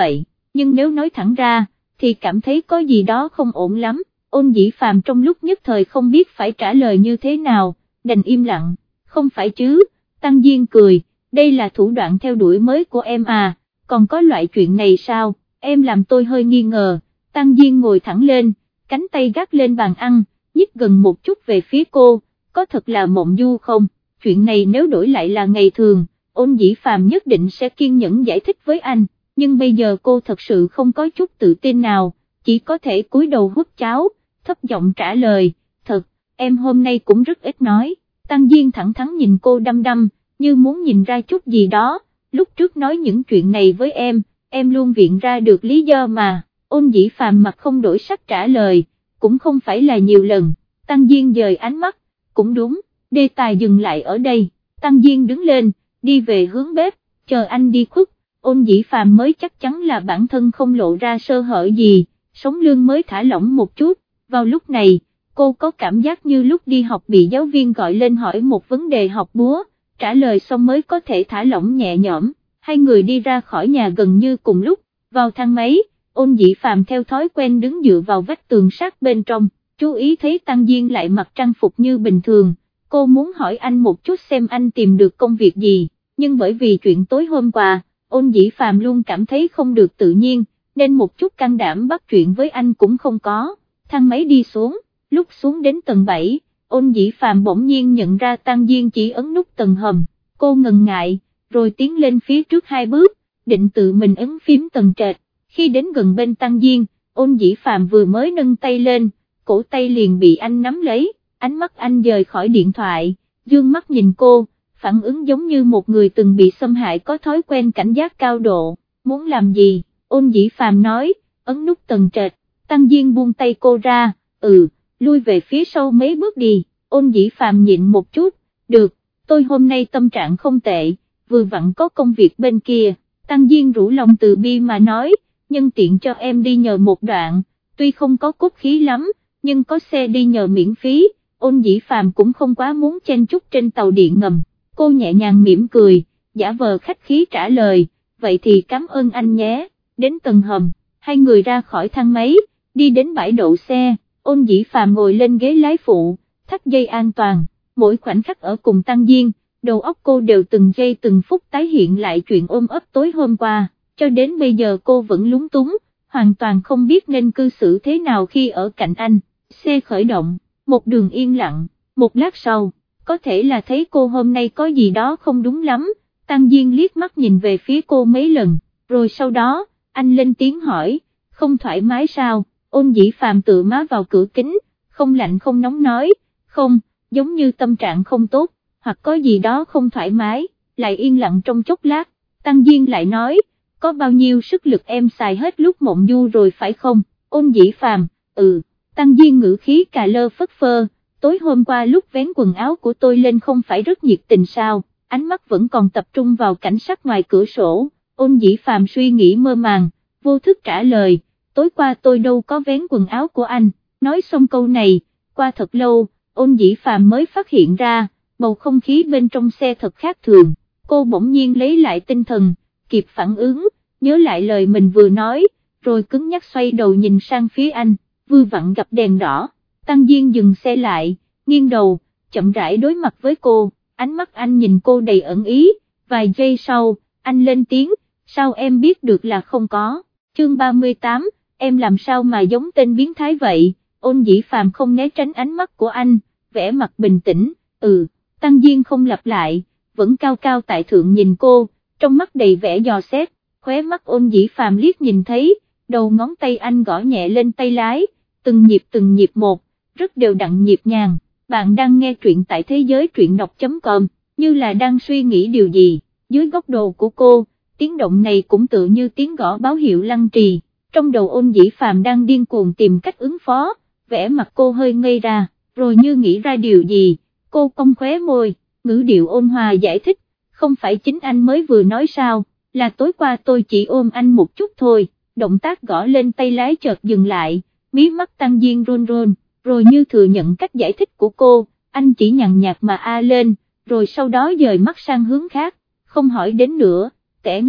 nhưng nếu nói thẳng ra, thì cảm thấy có gì đó không ổn lắm. Ôn Dĩ Phàm trong lúc nhất thời không biết phải trả lời như thế nào, đành im lặng. Không phải chứ, Tăng Diên cười, đây là thủ đoạn theo đuổi mới của em à, còn có loại chuyện này sao, em làm tôi hơi nghi ngờ. Tăng Diên ngồi thẳng lên, cánh tay gác lên bàn ăn, nhích gần một chút về phía cô, có thật là mộng du không? Chuyện này nếu đổi lại là ngày thường, Ôn Dĩ Phàm nhất định sẽ kiên nhẫn giải thích với anh, nhưng bây giờ cô thật sự không có chút tự tin nào, chỉ có thể cúi đầu hút cháo, thấp giọng trả lời, thật, em hôm nay cũng rất ít nói. Tăng Diên thẳng thắn nhìn cô đăm đăm, như muốn nhìn ra chút gì đó, lúc trước nói những chuyện này với em, em luôn viện ra được lý do mà. Ôn Dĩ Phàm mặt không đổi sắc trả lời, cũng không phải là nhiều lần. Tăng Diên dời ánh mắt, cũng đúng, đề tài dừng lại ở đây. Tăng Diên đứng lên, đi về hướng bếp, chờ anh đi khuất, Ôn Dĩ Phàm mới chắc chắn là bản thân không lộ ra sơ hở gì, sống lưng mới thả lỏng một chút. Vào lúc này, cô có cảm giác như lúc đi học bị giáo viên gọi lên hỏi một vấn đề học búa, trả lời xong mới có thể thả lỏng nhẹ nhõm. Hai người đi ra khỏi nhà gần như cùng lúc, vào thang máy, Ôn Dĩ Phàm theo thói quen đứng dựa vào vách tường sát bên trong, chú ý thấy Tăng Diên lại mặc trang phục như bình thường, cô muốn hỏi anh một chút xem anh tìm được công việc gì, nhưng bởi vì chuyện tối hôm qua, Ôn Dĩ Phàm luôn cảm thấy không được tự nhiên, nên một chút can đảm bắt chuyện với anh cũng không có. Thang máy đi xuống, lúc xuống đến tầng bảy, Ôn Dĩ Phàm bỗng nhiên nhận ra Tăng Diên chỉ ấn nút tầng hầm, cô ngần ngại, rồi tiến lên phía trước hai bước, định tự mình ấn phím tầng trệt. Khi đến gần bên Tăng Diên, Ôn Dĩ Phàm vừa mới nâng tay lên, cổ tay liền bị anh nắm lấy, ánh mắt anh dời khỏi điện thoại, dương mắt nhìn cô, phản ứng giống như một người từng bị xâm hại có thói quen cảnh giác cao độ. Muốn làm gì? Ôn Dĩ Phàm nói, ấn nút tầng trệt. Tăng Diên buông tay cô ra, ừ, lui về phía sau mấy bước đi. Ôn Dĩ Phàm nhịn một chút, được, tôi hôm nay tâm trạng không tệ, vừa vặn có công việc bên kia. Tăng Diên rủ lòng từ bi mà nói, nhân tiện cho em đi nhờ một đoạn, tuy không có cốt khí lắm, nhưng có xe đi nhờ miễn phí. Ôn Dĩ Phàm cũng không quá muốn chen chúc trên tàu điện ngầm, cô nhẹ nhàng mỉm cười, giả vờ khách khí trả lời, vậy thì cảm ơn anh nhé. Đến tầng hầm, hai người ra khỏi thang máy, đi đến bãi đậu xe, Ôn Dĩ Phàm ngồi lên ghế lái phụ, thắt dây an toàn, mỗi khoảnh khắc ở cùng Tăng Diên, đầu óc cô đều từng giây từng phút tái hiện lại chuyện ôm ấp tối hôm qua, cho đến bây giờ cô vẫn lúng túng, hoàn toàn không biết nên cư xử thế nào khi ở cạnh anh. Xe khởi động, một đường yên lặng, một lát sau, có thể là thấy cô hôm nay có gì đó không đúng lắm, Tăng Diên liếc mắt nhìn về phía cô mấy lần, rồi sau đó, anh lên tiếng hỏi, không thoải mái sao? Ôn Dĩ Phàm tự má vào cửa kính, không lạnh không nóng nói, không, giống như tâm trạng không tốt, hoặc có gì đó không thoải mái, lại yên lặng trong chốc lát, Tăng Diên lại nói, có bao nhiêu sức lực em xài hết lúc mộng du rồi phải không? Ôn Dĩ Phàm, ừ, Tăng Diên ngữ khí cà lơ phất phơ, tối hôm qua lúc vén quần áo của tôi lên không phải rất nhiệt tình sao? Ánh mắt vẫn còn tập trung vào cảnh sắc ngoài cửa sổ. Ôn Dĩ Phàm suy nghĩ mơ màng, vô thức trả lời, tối qua tôi đâu có vén quần áo của anh. Nói xong câu này, qua thật lâu, Ôn Dĩ Phàm mới phát hiện ra, bầu không khí bên trong xe thật khác thường, cô bỗng nhiên lấy lại tinh thần, kịp phản ứng, nhớ lại lời mình vừa nói, rồi cứng nhắc xoay đầu nhìn sang phía anh, vừa vặn gặp đèn đỏ. Tăng Diên dừng xe lại, nghiêng đầu, chậm rãi đối mặt với cô, ánh mắt anh nhìn cô đầy ẩn ý, vài giây sau, anh lên tiếng, sao em biết được là không có? Chương ba mươi tám, em làm sao mà giống tên biến thái vậy? Ôn Dĩ Phàm không né tránh ánh mắt của anh, vẻ mặt bình tĩnh, ừ. Tăng Diên không lặp lại, vẫn cao cao tại thượng nhìn cô, trong mắt đầy vẻ dò xét, khóe mắt Ôn Dĩ Phàm liếc nhìn thấy, đầu ngón tay anh gõ nhẹ lên tay lái, từng nhịp từng nhịp một, rất đều đặn nhịp nhàng. Bạn đang nghe truyện tại thế giới truyện đọc chấm com, như là đang suy nghĩ điều gì, dưới góc độ của cô, tiếng động này cũng tự như tiếng gõ báo hiệu lăng trì, trong đầu Ôn Dĩ Phàm đang điên cuồng tìm cách ứng phó, vẻ mặt cô hơi ngây ra, rồi như nghĩ ra điều gì, cô cong khóe môi, ngữ điệu ôn hòa giải thích, không phải chính anh mới vừa nói sao, là tối qua tôi chỉ ôm anh một chút thôi. Động tác gõ lên tay lái chợt dừng lại, mí mắt Tăng Diên run run, rồi như thừa nhận cách giải thích của cô, anh chỉ nhàn nhạt mà a lên, rồi sau đó dời mắt sang hướng khác, không hỏi đến nữa, tẻ ngắt,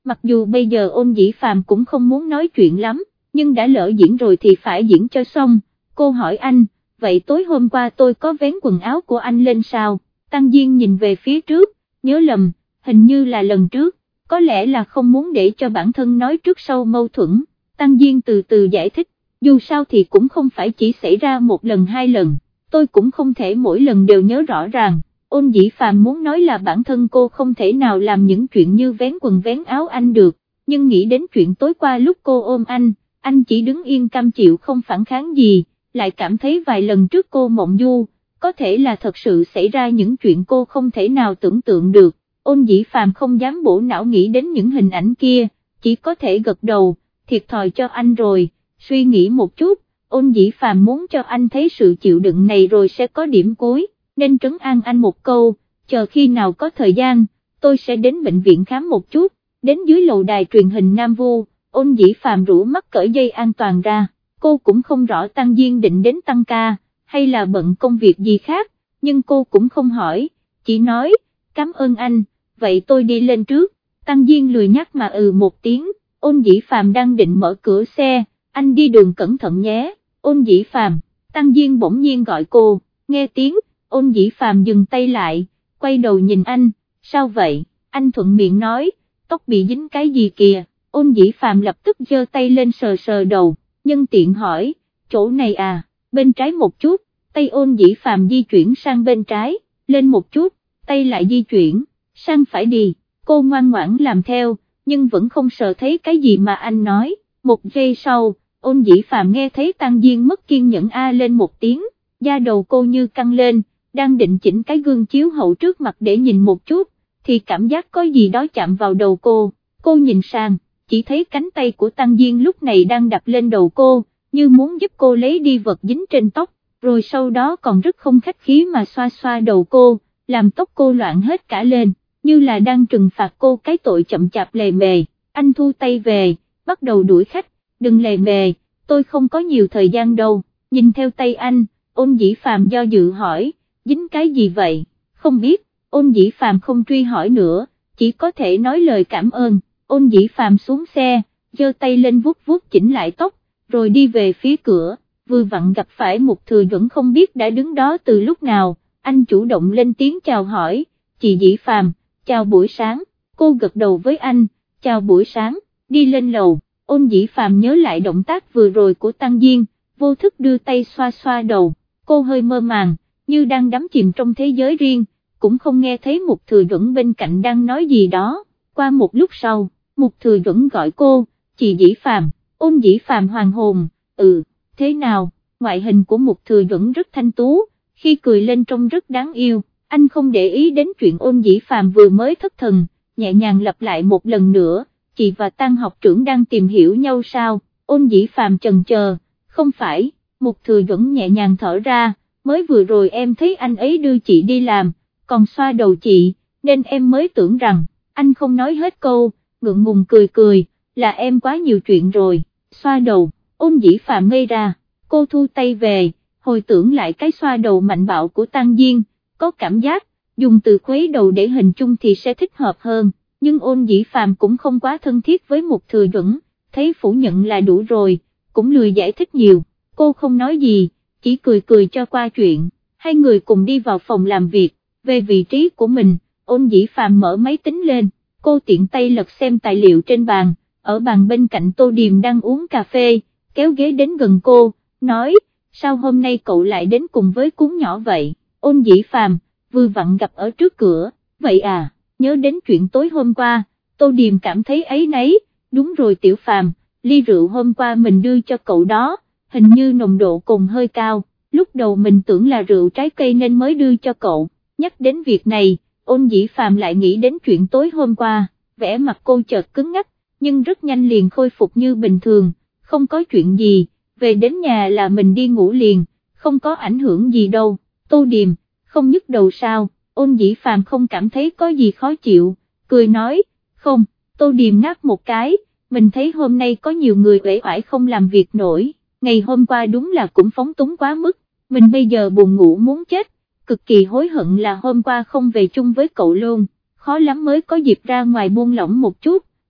mặc dù bây giờ Ôn Dĩ Phàm cũng không muốn nói chuyện lắm, nhưng đã lỡ diễn rồi thì phải diễn cho xong. Cô hỏi anh, vậy tối hôm qua tôi có vén quần áo của anh lên sao? Tăng Diên nhìn về phía trước, nhớ lầm, hình như là lần trước, có lẽ là không muốn để cho bản thân nói trước sau mâu thuẫn. Tăng Diên từ từ giải thích, dù sao thì cũng không phải chỉ xảy ra một lần hai lần, tôi cũng không thể mỗi lần đều nhớ rõ ràng. Ôn Dĩ Phàm muốn nói là bản thân cô không thể nào làm những chuyện như vén quần vén áo anh được, nhưng nghĩ đến chuyện tối qua lúc cô ôm anh, anh chỉ đứng yên cam chịu không phản kháng gì, lại cảm thấy vài lần trước cô mộng du, có thể là thật sự xảy ra những chuyện cô không thể nào tưởng tượng được. Ôn Dĩ Phàm không dám bổ não nghĩ đến những hình ảnh kia, chỉ có thể gật đầu, thiệt thòi cho anh rồi. Suy nghĩ một chút, Ôn Dĩ Phàm muốn cho anh thấy sự chịu đựng này rồi sẽ có điểm cuối, nên trấn an anh một câu, chờ khi nào có thời gian, tôi sẽ đến bệnh viện khám một chút. Đến dưới lầu đài truyền hình Nam Vu, Ôn Dĩ Phàm rủ mắt cởi dây an toàn ra, cô cũng không rõ Tăng Diên định đến tăng ca, hay là bận công việc gì khác, nhưng cô cũng không hỏi, chỉ nói, cảm ơn anh, vậy tôi đi lên trước. Tăng Diên lười nhắc mà ừ một tiếng. Ôn Dĩ Phàm đang định mở cửa xe, anh đi đường cẩn thận nhé. Ôn Dĩ Phàm, Tăng Diên bỗng nhiên gọi cô, nghe tiếng, Ôn Dĩ Phàm dừng tay lại, quay đầu nhìn anh, sao vậy? Anh thuận miệng nói, tóc bị dính cái gì kìa? Ôn Dĩ Phàm lập tức giơ tay lên sờ sờ đầu, nhân tiện hỏi, chỗ này à, bên trái một chút. Tay Ôn Dĩ Phàm di chuyển sang bên trái, lên một chút, tay lại di chuyển sang phải đi. Cô ngoan ngoãn làm theo, nhưng vẫn không sợ thấy cái gì mà anh nói. Một giây sau, Ôn Dĩ Phàm nghe thấy Tăng Diên mất kiên nhẫn a lên một tiếng, da đầu cô như căng lên, đang định chỉnh cái gương chiếu hậu trước mặt để nhìn một chút, thì cảm giác có gì đó chạm vào đầu cô. Cô nhìn sang, chỉ thấy cánh tay của Tăng Diên lúc này đang đặt lên đầu cô, như muốn giúp cô lấy đi vật dính trên tóc, rồi sau đó còn rất không khách khí mà xoa xoa đầu cô, làm tóc cô loạn hết cả lên, như là đang trừng phạt cô cái tội chậm chạp lề mề. Anh thu tay về, bắt đầu đuổi khách, đừng lề mề, tôi không có nhiều thời gian đâu. Nhìn theo tay anh, Ôn Dĩ Phàm do dự hỏi, dính cái gì vậy? Không biết. Ôn Dĩ Phàm không truy hỏi nữa, chỉ có thể nói lời cảm ơn. Ôn Dĩ Phàm xuống xe, giơ tay lên vuốt vuốt chỉnh lại tóc, rồi đi về phía cửa, vừa vặn gặp phải Mục Thừa Duẩn không biết đã đứng đó từ lúc nào, anh chủ động lên tiếng chào hỏi, chị Dĩ Phàm, chào buổi sáng. Cô gật đầu với anh, chào buổi sáng, đi lên lầu. Ôn Dĩ Phàm nhớ lại động tác vừa rồi của Tăng Diên, vô thức đưa tay xoa xoa đầu, cô hơi mơ màng, như đang đắm chìm trong thế giới riêng, cũng không nghe thấy Mục Thừa Duẩn bên cạnh đang nói gì đó. Qua một lúc sau, Mục Thừa Duẩn gọi cô, chị Dĩ Phàm. Ôn Dĩ Phàm hoàn hồn, ừ, thế nào? Ngoại hình của Mục Thừa Duẩn rất thanh tú, khi cười lên trông rất đáng yêu. Anh không để ý đến chuyện Ôn Dĩ Phàm vừa mới thất thần, nhẹ nhàng lặp lại một lần nữa, chị và Tăng học trưởng đang tìm hiểu nhau sao? Ôn Dĩ Phàm chần chờ, không phải. Mục Thừa Duẩn nhẹ nhàng thở ra, mới vừa rồi em thấy anh ấy đưa chị đi làm, còn xoa đầu chị, nên em mới tưởng rằng. Anh không nói hết câu, ngượng ngùng cười cười, là em quá nhiều chuyện rồi. Xoa đầu. Ôn Dĩ Phàm ngây ra, cô thu tay về, hồi tưởng lại cái xoa đầu mạnh bạo của Tăng Diên, có cảm giác, dùng từ khuấy đầu để hình dung thì sẽ thích hợp hơn, nhưng Ôn Dĩ Phàm cũng không quá thân thiết với Mục Thừa Duẩn, thấy phủ nhận là đủ rồi, cũng lười giải thích nhiều. Cô không nói gì, chỉ cười cười cho qua chuyện. Hai người cùng đi vào phòng làm việc, về vị trí của mình. Ôn Dĩ Phàm mở máy tính lên, cô tiện tay lật xem tài liệu trên bàn, ở bàn bên cạnh Tô Điềm đang uống cà phê, kéo ghế đến gần cô, nói, sao hôm nay cậu lại đến cùng với cuốn nhỏ vậy? Ôn Dĩ Phàm, vừa vặn gặp ở trước cửa, vậy à, nhớ đến chuyện tối hôm qua. Tô Điềm cảm thấy áy náy, đúng rồi Tiểu Phàm, ly rượu hôm qua mình đưa cho cậu đó, hình như nồng độ cồn hơi cao, lúc đầu mình tưởng là rượu trái cây nên mới đưa cho cậu. Nhắc đến việc này, Ôn Dĩ Phàm lại nghĩ đến chuyện tối hôm qua, vẻ mặt cô chợt cứng ngắc, nhưng rất nhanh liền khôi phục như bình thường, không có chuyện gì, về đến nhà là mình đi ngủ liền, không có ảnh hưởng gì đâu. Tô Điềm, không nhức đầu sao? Ôn Dĩ Phàm không cảm thấy có gì khó chịu, cười nói, không. Tô Điềm ngáp một cái, mình thấy hôm nay có nhiều người uể oải không làm việc nổi, ngày hôm qua đúng là cũng phóng túng quá mức, mình bây giờ buồn ngủ muốn chết, cực kỳ hối hận là hôm qua không về chung với cậu luôn, khó lắm mới có dịp ra ngoài buông lỏng một chút.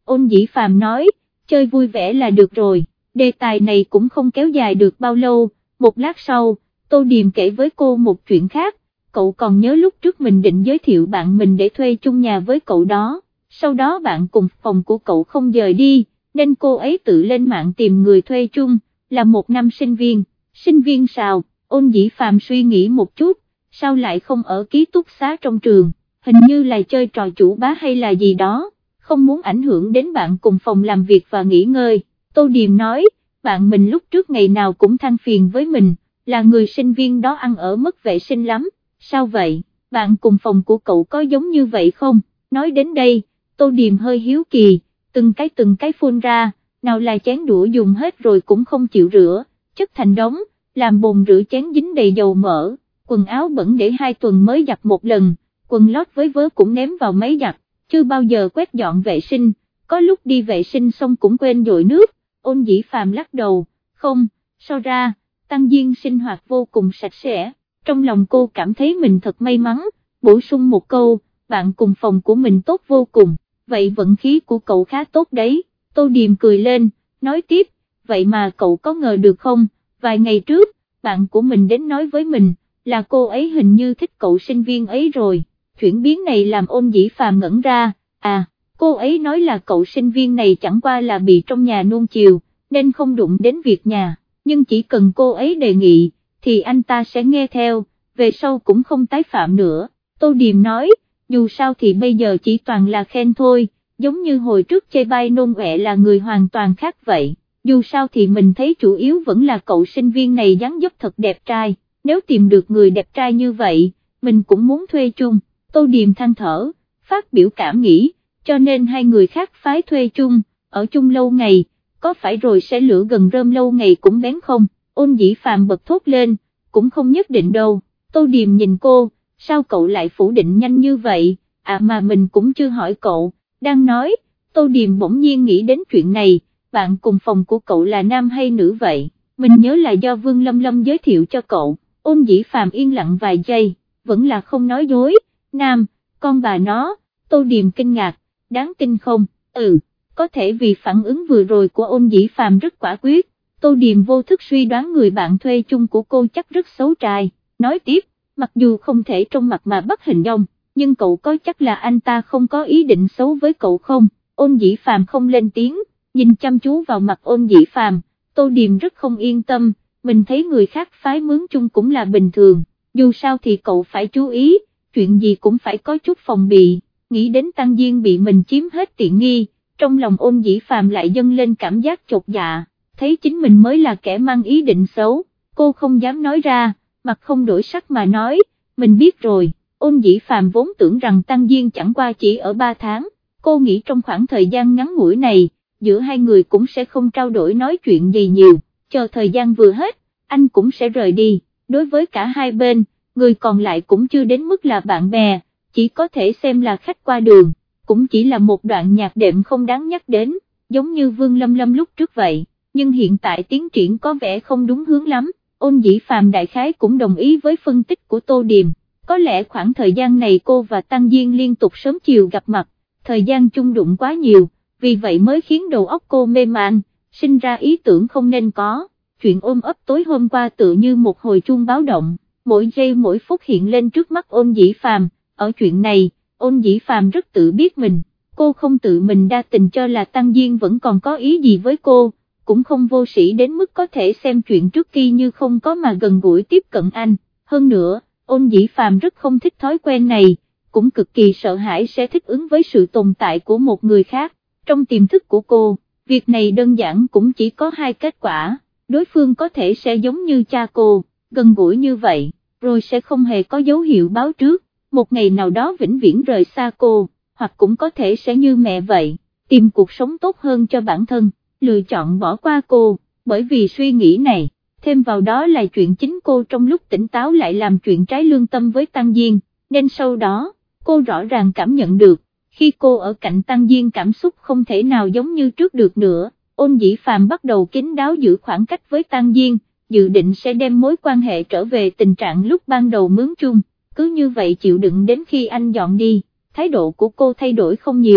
Ôn Dĩ Phàm nói, chơi vui vẻ là được rồi, đề tài này cũng không kéo dài được bao lâu, một lát sau, Tô Điềm kể với cô một chuyện khác, cậu còn nhớ lúc trước mình định giới thiệu bạn mình để thuê chung nhà với cậu đó, sau đó bạn cùng phòng của cậu không dời đi, nên cô ấy tự lên mạng tìm người thuê chung, là một năm sinh viên, sinh viên sao, Ôn Dĩ Phàm suy nghĩ một chút, sao lại không ở ký túc xá trong trường, hình như là chơi trò chủ bá hay là gì đó, không muốn ảnh hưởng đến bạn cùng phòng làm việc và nghỉ ngơi, Tô Điềm nói, bạn mình lúc trước ngày nào cũng than phiền với mình, là người sinh viên đó ăn ở mất vệ sinh lắm, sao vậy, bạn cùng phòng của cậu có giống như vậy không, nói đến đây, Tô Điềm hơi hiếu kỳ, từng cái từng cái phun ra, nào là chén đũa dùng hết rồi cũng không chịu rửa, chất thành đống, làm bồn rửa chén dính đầy dầu mỡ, quần áo bẩn để hai tuần mới giặt một lần, quần lót với vớ cũng ném vào máy giặt, chưa bao giờ quét dọn vệ sinh, có lúc đi vệ sinh xong cũng quên dội nước, Ôn Dĩ Phàm lắc đầu, không, so ra, Tăng Diên sinh hoạt vô cùng sạch sẽ, trong lòng cô cảm thấy mình thật may mắn, bổ sung một câu, bạn cùng phòng của mình tốt vô cùng, vậy vận khí của cậu khá tốt đấy, Tô Điềm cười lên, nói tiếp, vậy mà cậu có ngờ được không, vài ngày trước, bạn của mình đến nói với mình, là cô ấy hình như thích cậu sinh viên ấy rồi, chuyển biến này làm Ôn Dĩ Phàm ngẩn ra, à, cô ấy nói là cậu sinh viên này chẳng qua là bị trong nhà nuông chiều, nên không đụng đến việc nhà, nhưng chỉ cần cô ấy đề nghị, thì anh ta sẽ nghe theo, về sau cũng không tái phạm nữa, Tô Điềm nói, dù sao thì bây giờ chỉ toàn là khen thôi, giống như hồi trước chê bai Nôn Uệ là người hoàn toàn khác vậy, dù sao thì mình thấy chủ yếu vẫn là cậu sinh viên này dáng dấp thật đẹp trai, nếu tìm được người đẹp trai như vậy, mình cũng muốn thuê chung, Tô Điềm than thở, phát biểu cảm nghĩ, cho nên hai người khác phái thuê chung, ở chung lâu ngày, có phải rồi sẽ lửa gần rơm lâu ngày cũng bén không, Ôn Dĩ Phàm bật thốt lên, cũng không nhất định đâu, Tô Điềm nhìn cô, sao cậu lại phủ định nhanh như vậy, à mà mình cũng chưa hỏi cậu, đang nói, Tô Điềm bỗng nhiên nghĩ đến chuyện này, bạn cùng phòng của cậu là nam hay nữ vậy, mình nhớ là do Vương Lâm Lâm giới thiệu cho cậu, Ôn Dĩ Phàm yên lặng vài giây, vẫn là không nói dối, nam, con bà nó, Tô Điềm kinh ngạc, đáng tin không, ừ, có thể vì phản ứng vừa rồi của Ôn Dĩ Phàm rất quả quyết, Tô Điềm vô thức suy đoán người bạn thuê chung của cô chắc rất xấu trai, nói tiếp, mặc dù không thể trong mặt mà bắt hình dong, nhưng cậu có chắc là anh ta không có ý định xấu với cậu không, Ôn Dĩ Phàm không lên tiếng, nhìn chăm chú vào mặt Ôn Dĩ Phàm, Tô Điềm rất không yên tâm, mình thấy người khác phái mướn chung cũng là bình thường, dù sao thì cậu phải chú ý, chuyện gì cũng phải có chút phòng bị, nghĩ đến Tăng Diên bị mình chiếm hết tiện nghi, trong lòng Ôn Dĩ Phàm lại dâng lên cảm giác chột dạ, thấy chính mình mới là kẻ mang ý định xấu, cô không dám nói ra, mặt không đổi sắc mà nói, mình biết rồi, Ôn Dĩ Phàm vốn tưởng rằng Tăng Diên chẳng qua chỉ ở ba tháng, cô nghĩ trong khoảng thời gian ngắn ngủi này, giữa hai người cũng sẽ không trao đổi nói chuyện gì nhiều, chờ thời gian vừa hết, anh cũng sẽ rời đi, đối với cả hai bên, người còn lại cũng chưa đến mức là bạn bè, chỉ có thể xem là khách qua đường, cũng chỉ là một đoạn nhạc đệm không đáng nhắc đến, giống như Vương Lâm Lâm lúc trước vậy, nhưng hiện tại tiến triển có vẻ không đúng hướng lắm, Ôn Dĩ Phàm đại khái cũng đồng ý với phân tích của Tô Điềm, có lẽ khoảng thời gian này cô và Tăng Diên liên tục sớm chiều gặp mặt, thời gian chung đụng quá nhiều, vì vậy mới khiến đầu óc cô mê man, sinh ra ý tưởng không nên có, chuyện ôm ấp tối hôm qua tự như một hồi chuông báo động, mỗi giây mỗi phút hiện lên trước mắt Ôn Dĩ Phàm, ở chuyện này, Ôn Dĩ Phàm rất tự biết mình, cô không tự mình đa tình cho là Tăng Diên vẫn còn có ý gì với cô, cũng không vô sĩ đến mức có thể xem chuyện trước kia như không có mà gần gũi tiếp cận anh, hơn nữa, Ôn Dĩ Phàm rất không thích thói quen này, cũng cực kỳ sợ hãi sẽ thích ứng với sự tồn tại của một người khác, trong tiềm thức của cô, việc này đơn giản cũng chỉ có hai kết quả, đối phương có thể sẽ giống như cha cô, gần gũi như vậy, rồi sẽ không hề có dấu hiệu báo trước, một ngày nào đó vĩnh viễn rời xa cô, hoặc cũng có thể sẽ như mẹ vậy, tìm cuộc sống tốt hơn cho bản thân, lựa chọn bỏ qua cô, bởi vì suy nghĩ này, thêm vào đó là chuyện chính cô trong lúc tỉnh táo lại làm chuyện trái lương tâm với Tăng Diên, nên sau đó, cô rõ ràng cảm nhận được, khi cô ở cạnh Tăng Diên cảm xúc không thể nào giống như trước được nữa, Ôn Dĩ Phàm bắt đầu kín đáo giữ khoảng cách với Tăng Diên, dự định sẽ đem mối quan hệ trở về tình trạng lúc ban đầu mướn chung, cứ như vậy chịu đựng đến khi anh dọn đi, thái độ của cô thay đổi không nhiều,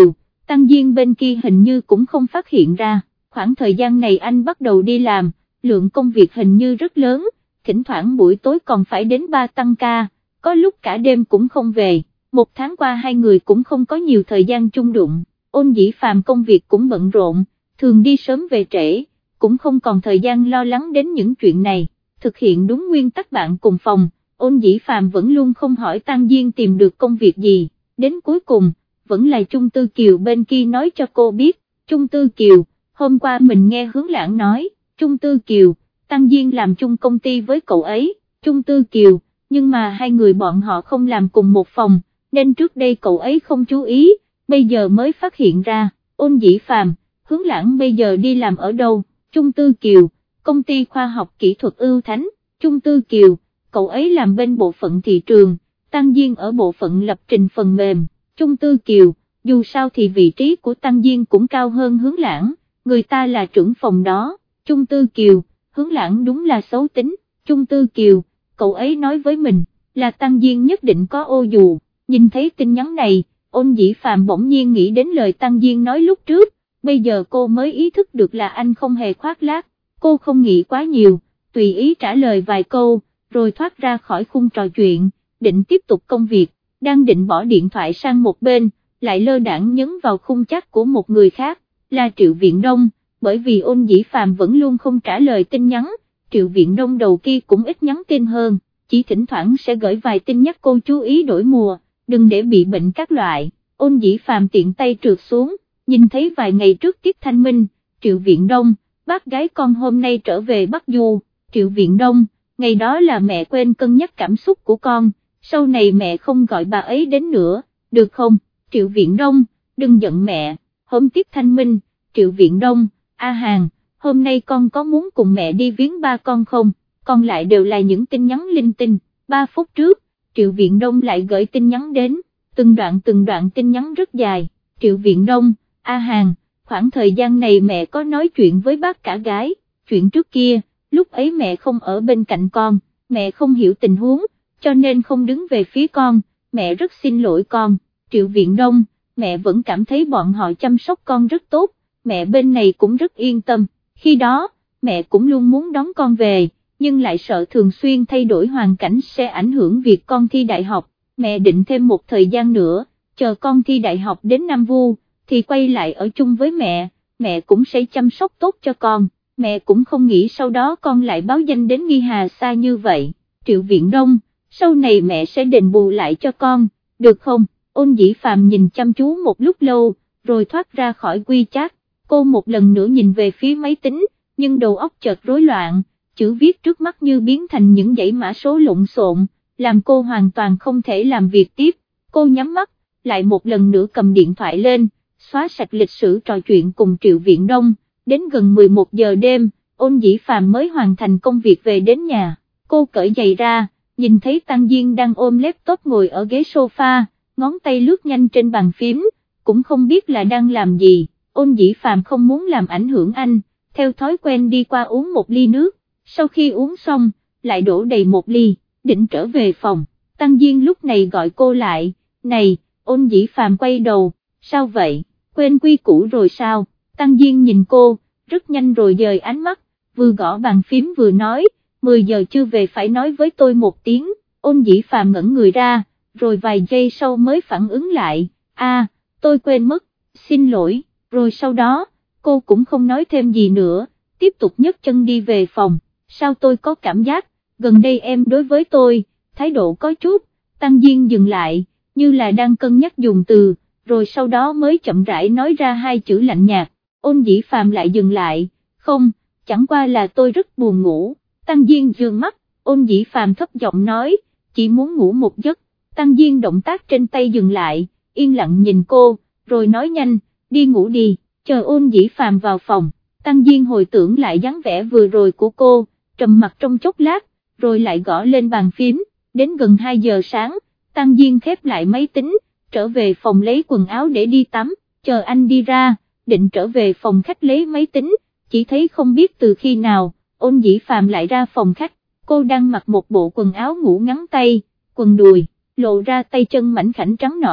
Tăng Diên bên kia hình như cũng không phát hiện ra, khoảng thời gian này anh bắt đầu đi làm, lượng công việc hình như rất lớn, thỉnh thoảng buổi tối còn phải đến ba tăng ca, có lúc cả đêm cũng không về, một tháng qua hai người cũng không có nhiều thời gian chung đụng, Ôn Dĩ Phàm công việc cũng bận rộn, thường đi sớm về trễ, cũng không còn thời gian lo lắng đến những chuyện này, thực hiện đúng nguyên tắc bạn cùng phòng, Ôn Dĩ Phàm vẫn luôn không hỏi Tăng Diên tìm được công việc gì, đến cuối cùng, vẫn là Chung Tư Kiều bên kia nói cho cô biết, Chung Tư Kiều, hôm qua mình nghe Hướng Lãng nói, Chung Tư Kiều, Tăng Diên làm chung công ty với cậu ấy, Chung Tư Kiều, nhưng mà hai người bọn họ không làm cùng một phòng, nên trước đây cậu ấy không chú ý, bây giờ mới phát hiện ra, Ôn Dĩ Phàm, Hướng Lãng bây giờ đi làm ở đâu, Chung Tư Kiều, công ty khoa học kỹ thuật Ưu Thánh, Chung Tư Kiều, cậu ấy làm bên bộ phận thị trường, Tăng Diên ở bộ phận lập trình phần mềm, Chung Tư Kiều, dù sao thì vị trí của Tăng Diên cũng cao hơn Hướng Lãng, người ta là trưởng phòng đó, Chung Tư Kiều, Hướng Lãng đúng là xấu tính, Chung Tư Kiều, cậu ấy nói với mình, là Tăng Diên nhất định có ô dù, nhìn thấy tin nhắn này, Ôn Dĩ Phàm bỗng nhiên nghĩ đến lời Tăng Diên nói lúc trước, bây giờ cô mới ý thức được là anh không hề khoác lác, cô không nghĩ quá nhiều, tùy ý trả lời vài câu, rồi thoát ra khỏi khung trò chuyện, định tiếp tục công việc, đang định bỏ điện thoại sang một bên, lại lơ đãng nhấn vào khung chat của một người khác, là Triệu Viện Đông, bởi vì Ôn Dĩ Phàm vẫn luôn không trả lời tin nhắn, Triệu Viện Đông đầu kia cũng ít nhắn tin hơn, chỉ thỉnh thoảng sẽ gửi vài tin nhắc cô chú ý đổi mùa, đừng để bị bệnh các loại, Ôn Dĩ Phàm tiện tay trượt xuống, nhìn thấy vài ngày trước tiết thanh minh, Triệu Viện Đông, bác gái con hôm nay trở về Bắc Du, Triệu Viện Đông, ngày đó là mẹ quên cân nhắc cảm xúc của con, sau này mẹ không gọi bà ấy đến nữa, được không, Triệu Viện Đông, đừng giận mẹ, hôm tiết thanh minh, Triệu Viện Đông, A Hàng, hôm nay con có muốn cùng mẹ đi viếng ba con không, còn lại đều là những tin nhắn linh tinh, ba phút trước, Triệu Viện Đông lại gửi tin nhắn đến, từng đoạn từng đoạn tin nhắn rất dài, Triệu Viện Đông, A Hàng, khoảng thời gian này mẹ có nói chuyện với bác cả gái, chuyện trước kia, lúc ấy mẹ không ở bên cạnh con, mẹ không hiểu tình huống, cho nên không đứng về phía con, mẹ rất xin lỗi con, Triệu Viện Đông, mẹ vẫn cảm thấy bọn họ chăm sóc con rất tốt, mẹ bên này cũng rất yên tâm, khi đó, mẹ cũng luôn muốn đón con về, nhưng lại sợ thường xuyên thay đổi hoàn cảnh sẽ ảnh hưởng việc con thi đại học, mẹ định thêm một thời gian nữa, chờ con thi đại học đến Nam Vu, thì quay lại ở chung với mẹ, mẹ cũng sẽ chăm sóc tốt cho con, mẹ cũng không nghĩ sau đó con lại báo danh đến Nghi Hà xa như vậy, Triệu Viện Đông, sau này mẹ sẽ đền bù lại cho con, được không, Ôn Dĩ Phàm nhìn chăm chú một lúc lâu, rồi thoát ra khỏi quy chat, cô một lần nữa nhìn về phía máy tính, nhưng đầu óc chợt rối loạn, chữ viết trước mắt như biến thành những dãy mã số lộn xộn, làm cô hoàn toàn không thể làm việc tiếp, cô nhắm mắt, lại một lần nữa cầm điện thoại lên, xóa sạch lịch sử trò chuyện cùng Triệu Viện Đông, đến gần mười một giờ đêm, Ôn Dĩ Phàm mới hoàn thành công việc về đến nhà, cô cởi giày ra, nhìn thấy Tăng Diên đang ôm laptop ngồi ở ghế sofa, ngón tay lướt nhanh trên bàn phím, cũng không biết là đang làm gì, Ôn Dĩ Phàm không muốn làm ảnh hưởng anh, theo thói quen đi qua uống một ly nước, sau khi uống xong, lại đổ đầy một ly, định trở về phòng, Tăng Diên lúc này gọi cô lại, này, Ôn Dĩ Phàm quay đầu, sao vậy, quên quy củ rồi sao, Tăng Diên nhìn cô, rất nhanh rồi dời ánh mắt, vừa gõ bàn phím vừa nói, mười giờ chưa về phải nói với tôi một tiếng, Ôn Dĩ Phàm ngẩn người ra, rồi vài giây sau mới phản ứng lại, a, tôi quên mất, xin lỗi, rồi sau đó, cô cũng không nói thêm gì nữa, tiếp tục nhấc chân đi về phòng, sao tôi có cảm giác, gần đây em đối với tôi, thái độ có chút, Tăng Diên dừng lại, như là đang cân nhắc dùng từ, rồi sau đó mới chậm rãi nói ra hai chữ lạnh nhạt, Ôn Dĩ Phàm lại dừng lại, không, chẳng qua là tôi rất buồn ngủ, Tăng Diên dương mắt, Ôn Dĩ Phàm thấp giọng nói, chỉ muốn ngủ một giấc, Tăng Diên động tác trên tay dừng lại, yên lặng nhìn cô, rồi nói nhanh, đi ngủ đi, chờ Ôn Dĩ Phàm vào phòng, Tăng Diên hồi tưởng lại dáng vẻ vừa rồi của cô, trầm mặt trong chốc lát, rồi lại gõ lên bàn phím, đến gần hai giờ sáng, Tăng Diên khép lại máy tính, trở về phòng lấy quần áo để đi tắm, chờ anh đi ra, định trở về phòng khách lấy máy tính, chỉ thấy không biết từ khi nào, Ôn Dĩ Phàm lại ra phòng khách, cô đang mặc một bộ quần áo ngủ ngắn tay, quần đùi, lộ ra tay chân mảnh khảnh trắng nõn,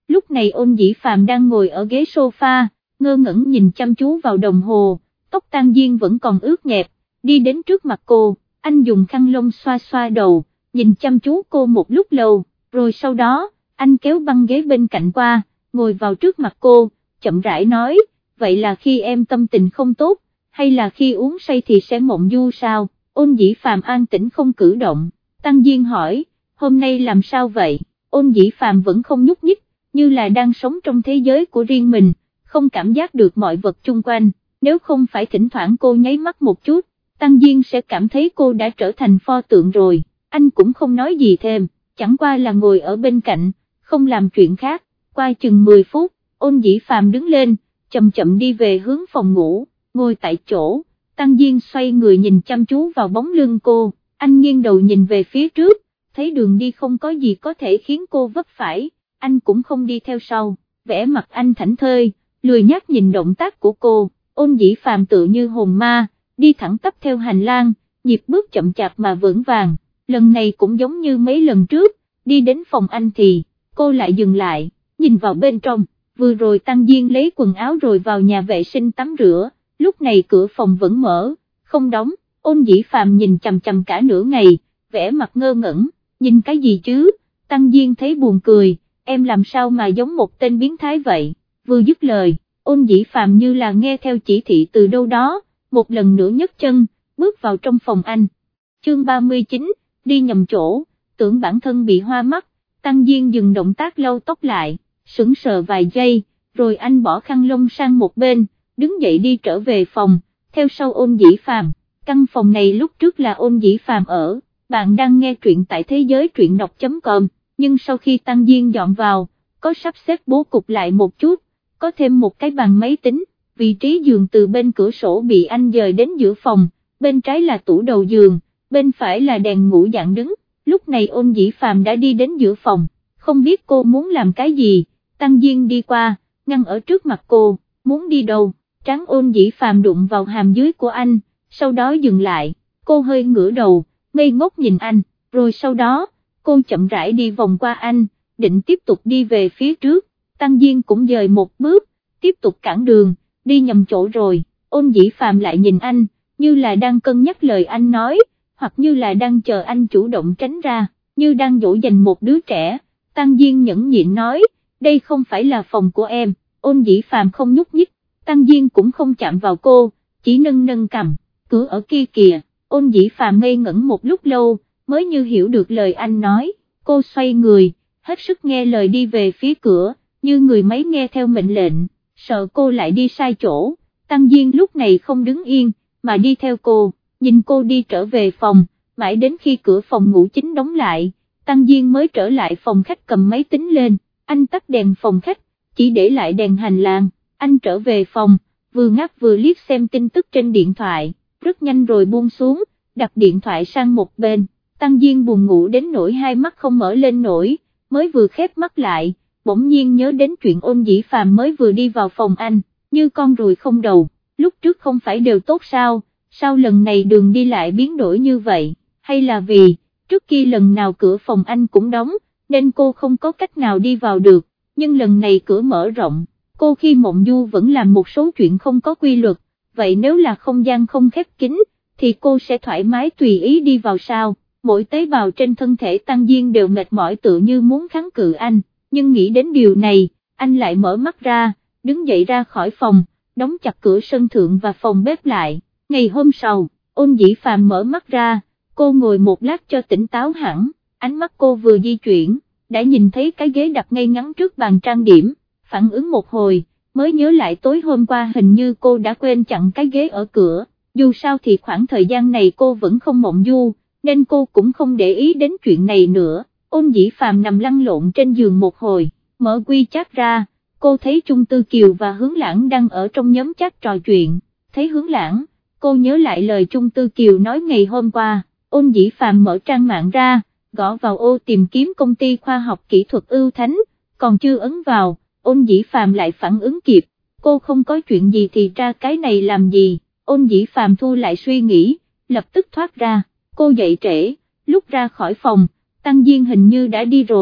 lúc này Ôn Dĩ Phàm đang ngồi ở ghế sofa, ngơ ngẩn nhìn chăm chú vào đồng hồ, tóc Tang Diên vẫn còn ướt nhẹp, đi đến trước mặt cô, anh dùng khăn lông xoa xoa đầu, nhìn chăm chú cô một lúc lâu, rồi sau đó, anh kéo băng ghế bên cạnh qua, ngồi vào trước mặt cô, chậm rãi nói, vậy là khi em tâm tình không tốt, hay là khi uống say thì sẽ mộng du sao? Ôn Dĩ Phàm an tĩnh không cử động, Tang Diên hỏi, hôm nay làm sao vậy? Ôn Dĩ Phàm vẫn không nhúc nhích, như là đang sống trong thế giới của riêng mình, không cảm giác được mọi vật chung quanh, nếu không phải thỉnh thoảng cô nháy mắt một chút, Tang Diên sẽ cảm thấy cô đã trở thành pho tượng rồi. Anh cũng không nói gì thêm, chẳng qua là ngồi ở bên cạnh, không làm chuyện khác. Qua chừng mười phút, Ôn Dĩ Phàm đứng lên, chậm chậm đi về hướng phòng ngủ, ngồi tại chỗ, Tang Diên xoay người nhìn chăm chú vào bóng lưng cô, anh nghiêng đầu nhìn về phía trước, thấy đường đi không có gì có thể khiến cô vấp phải, anh cũng không đi theo sau, vẻ mặt anh thảnh thơi, lười nhác nhìn động tác của cô. Ôn Dĩ Phàm tự như hồn ma, đi thẳng tắp theo hành lang, nhịp bước chậm chạp mà vững vàng, lần này cũng giống như mấy lần trước, đi đến phòng anh thì, cô lại dừng lại, nhìn vào bên trong, vừa rồi Tang Diên lấy quần áo rồi vào nhà vệ sinh tắm rửa, lúc này cửa phòng vẫn mở, không đóng. Ôn Dĩ Phàm nhìn chằm chằm cả nửa ngày, vẻ mặt ngơ ngẩn, nhìn cái gì chứ? Tang Diên thấy buồn cười, em làm sao mà giống một tên biến thái vậy? Vừa dứt lời, Ôn Dĩ Phàm như là nghe theo chỉ thị từ đâu đó, một lần nữa nhấc chân, bước vào trong phòng anh. Chương ba mươi chín, đi nhầm chỗ, tưởng bản thân bị hoa mắt, Tang Diên dừng động tác lau tóc lại, sững sờ vài giây, rồi anh bỏ khăn lông sang một bên, đứng dậy đi trở về phòng, theo sau Ôn Dĩ Phàm. Căn phòng này lúc trước là Ôn Dĩ Phàm ở, bạn đang nghe truyện tại thế giới truyện đọc chấm com, nhưng sau khi Tang Diên dọn vào, có sắp xếp bố cục lại một chút, có thêm một cái bàn máy tính, vị trí giường từ bên cửa sổ bị anh dời đến giữa phòng, bên trái là tủ đầu giường, bên phải là đèn ngủ dạng đứng. Lúc này Ôn Dĩ Phàm đã đi đến giữa phòng, không biết cô muốn làm cái gì, Tang Diên đi qua, ngăn ở trước mặt cô, muốn đi đâu? Trán Ôn Dĩ Phàm đụng vào hàm dưới của anh, sau đó dừng lại, cô hơi ngửa đầu, ngây ngốc nhìn anh, rồi sau đó, cô chậm rãi đi vòng qua anh, định tiếp tục đi về phía trước, Tang Diên cũng dời một bước, tiếp tục cản đường, đi nhầm chỗ rồi. Ôn Dĩ Phàm lại nhìn anh, như là đang cân nhắc lời anh nói, hoặc như là đang chờ anh chủ động tránh ra, như đang dỗ dành một đứa trẻ. Tang Diên nhẫn nhịn nói, đây không phải là phòng của em. Ôn Dĩ Phàm không nhúc nhích, Tang Diên cũng không chạm vào cô, chỉ nâng nâng cằm, cửa ở kia kìa. Ôn Dĩ Phàm ngây ngẩn một lúc lâu, mới như hiểu được lời anh nói, cô xoay người, hết sức nghe lời đi về phía cửa, như người máy nghe theo mệnh lệnh, sợ cô lại đi sai chỗ. Tang Diên lúc này không đứng yên, mà đi theo cô, nhìn cô đi trở về phòng, mãi đến khi cửa phòng ngủ chính đóng lại, Tang Diên mới trở lại phòng khách cầm máy tính lên, anh tắt đèn phòng khách, chỉ để lại đèn hành lang, anh trở về phòng, vừa ngáp vừa liếc xem tin tức trên điện thoại, rất nhanh rồi buông xuống, đặt điện thoại sang một bên. Tang Diên buồn ngủ đến nỗi hai mắt không mở lên nổi, mới vừa khép mắt lại, bỗng nhiên nhớ đến chuyện Ôn Dĩ Phàm mới vừa đi vào phòng anh, như con ruồi không đầu, lúc trước không phải đều tốt sao, sao lần này đường đi lại biến đổi như vậy, hay là vì, trước kia lần nào cửa phòng anh cũng đóng, nên cô không có cách nào đi vào được, nhưng lần này cửa mở rộng, cô khi mộng du vẫn làm một số chuyện không có quy luật, vậy nếu là không gian không khép kín, thì cô sẽ thoải mái tùy ý đi vào sao? Mỗi tế bào trên thân thể Tang Diên đều mệt mỏi tự như muốn kháng cự anh, nhưng nghĩ đến điều này, anh lại mở mắt ra, đứng dậy ra khỏi phòng, đóng chặt cửa sân thượng và phòng bếp lại. Ngày hôm sau, Ôn Dĩ Phàm mở mắt ra, cô ngồi một lát cho tỉnh táo hẳn, ánh mắt cô vừa di chuyển, đã nhìn thấy cái ghế đặt ngay ngắn trước bàn trang điểm, phản ứng một hồi, mới nhớ lại tối hôm qua hình như cô đã quên chặn cái ghế ở cửa, dù sao thì khoảng thời gian này cô vẫn không mộng du, nên cô cũng không để ý đến chuyện này nữa. Ôn Dĩ Phàm nằm lăn lộn trên giường một hồi, mở quy chat ra, cô thấy Chung Tư Kiều và Hướng Lãng đang ở trong nhóm chat trò chuyện, thấy Hướng Lãng, cô nhớ lại lời Chung Tư Kiều nói ngày hôm qua. Ôn Dĩ Phàm mở trang mạng ra, gõ vào ô tìm kiếm công ty khoa học kỹ thuật Ưu Thánh, còn chưa ấn vào, Ôn Dĩ Phàm lại phản ứng kịp, cô không có chuyện gì thì tra cái này làm gì. Ôn Dĩ Phàm thu lại suy nghĩ, lập tức thoát ra, cô dậy trễ, lúc ra khỏi phòng, Tang Diên hình như đã đi rồi,